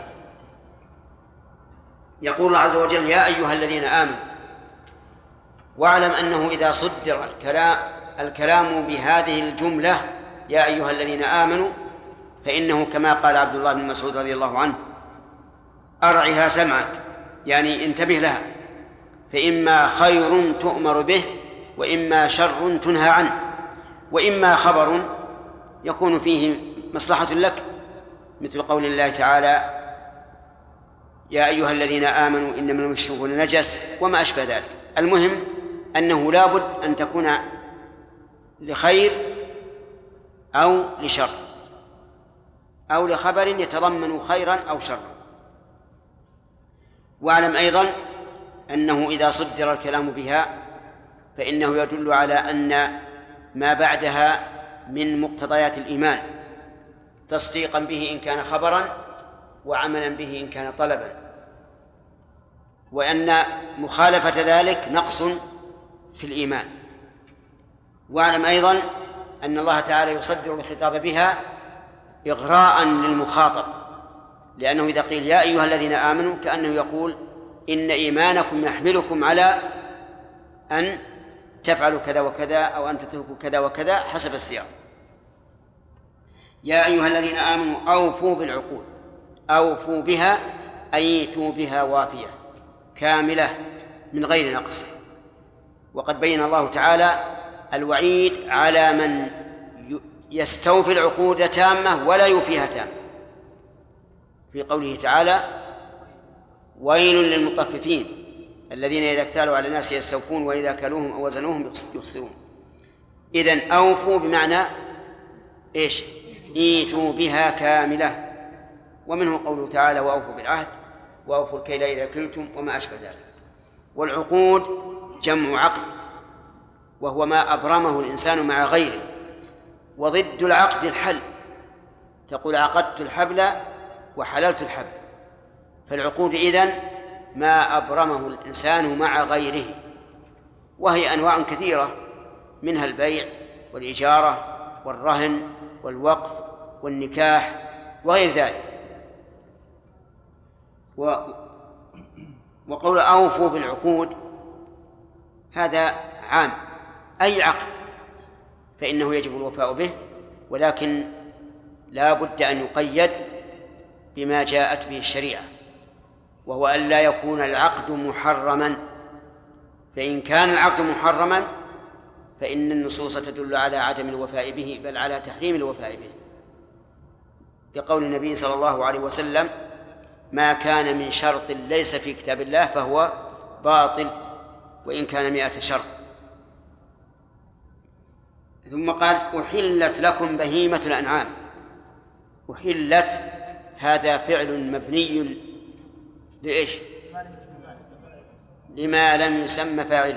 يقول الله عز وجل يا أيها الذين آمنوا، واعلم أنه إذا صدر الكلام بهذه الجملة يا أيها الذين آمنوا فإنه كما قال عبد الله بن مسعود رضي الله عنه أرعها سمعك، يعني انتبه لها، فإما خير تؤمر به وإما شر تنهى عنه، وإما خبر يكون فيه مصلحة لك، مثل قول الله تعالى يا أيها الذين آمنوا إنما المشركون نجس وما أشبه ذلك. المهم أنه لا بد أن تكون لخير أو لشر أو لخبر يتضمن خيرا أو شرا. واعلم أيضا أنه إذا صدر الكلام بها فإنه يدل على أن ما بعدها من مقتضيات الإيمان، تصديقا به إن كان خبرا وعملا به إن كان طلبا، وأن مخالفة ذلك نقص في الإيمان. واعلم أيضا أن الله تعالى يصدر الخطاب بها إغراء للمخاطب، لأنه إذا قيل يا أيها الذين آمنوا كأنه يقول إن إيمانكم يحملكم على أن تفعلوا كذا وكذا أو أن تتركوا كذا وكذا حسب السياق. يا أيها الذين آمنوا أوفوا بالعقود، أوفوا بها أيتوا بها وافية كاملة من غير نقص. وقد بين الله تعالى الوعيد على من يستوفي العقود تامة ولا يوفيها تامة في قوله تعالى ويل للمطففين الذين إذا اكتالوا على الناس يستوفون وإذا كالوهم أو وزنوهم يخسرون. إذن أوفوا بمعنى إيش؟ إيتوا بها كاملة. ومنه قوله تعالى وأوفوا بالعهد وأوفوا الكيل إذا كلتم وما أشبه ذلك. والعقود جمع عقد، وهو ما أبرمه الإنسان مع غيره، وضد العقد الحل، تقول عقدت الحبل وحللت الحبل. فالعقود إذن ما أبرمه الإنسان مع غيره، وهي أنواع كثيرة، منها البيع والإجارة والرهن والوقف والنكاح وغير ذلك. وقول أوفوا بالعقود هذا عام، أي عقد فإنه يجب الوفاء به، ولكن لا بد أن يقيد بما جاءت به الشريعة، وهو أن لا يكون العقد محرما. فإن كان العقد محرما فإن النصوص تدل على عدم الوفاء به، بل على تحريم الوفاء به، لقول النبي صلى الله عليه وسلم ما كان من شرط ليس في كتاب الله فهو باطل وإن كان 100 شرط. ثم قال أحلت لكم بهيمة الأنعام. أحلت هذا فعل مبني لإيش؟ لما لم يسمى فاعله،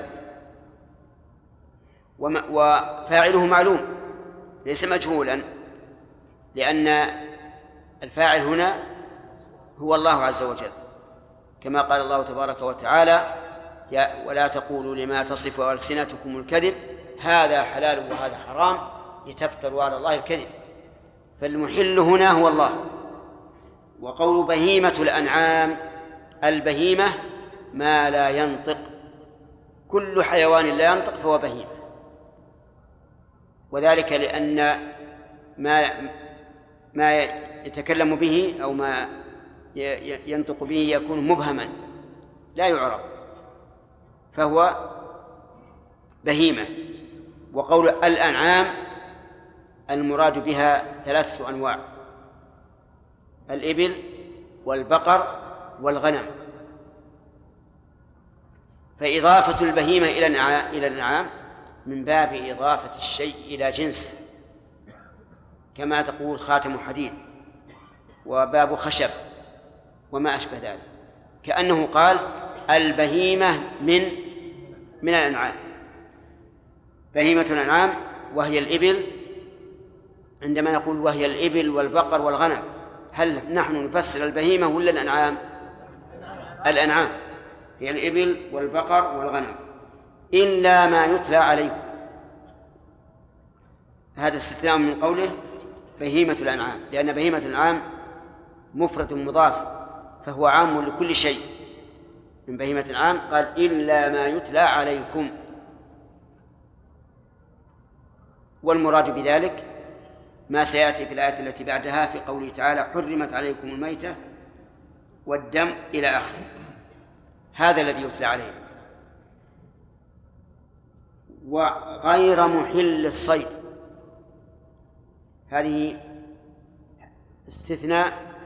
وفاعله معلوم ليس مجهولا، لأن الفاعل هنا هو الله عز وجل، كما قال الله تبارك وتعالى ولا تقولوا لما تصف ألسنتكم الكذب هذا حلال وهذا حرام لتفتروا على الله الكذب. فالمحل هنا هو الله. وقول بهيمة الأنعام، البهيمة ما لا ينطق، كل حيوان لا ينطق فهو بهيمة، وذلك لأن ما يتكلم به أو ما ينطق به يكون مبهما لا يعرف، فهو بهيمة. وقول الأنعام المراد بها 3 أنواع: الإبل والبقر والغنم. فإضافة البهيمة إلى الأنعام من باب إضافة الشيء إلى جنسه، كما تقول خاتم حديد وباب خشب وما أشبه ذلك، كأنه قال البهيمة من الأنعام. بهيمة الأنعام وهي الإبل، عندما نقول وهي الإبل والبقر والغنم، هل نحن نفسر البهيمة ولا الأنعام؟ الأنعام هي الإبل والبقر والغنم، إلا ما يتلى عليكم. هذا استثناء من قوله بهيمة الأنعام، لأن بهيمة الأنعام مفرد مضاف، فهو عام لكل شيء. من بهيمة الأنعام قال إلا ما يتلى عليكم، والمراد بذلك ما سيأتي في الآية التي بعدها في قوله تعالى حرمت عليكم الميتة والدم إلى آخره، هذا الذي يتلى علينا. وغير محل الصيد، هذه استثناء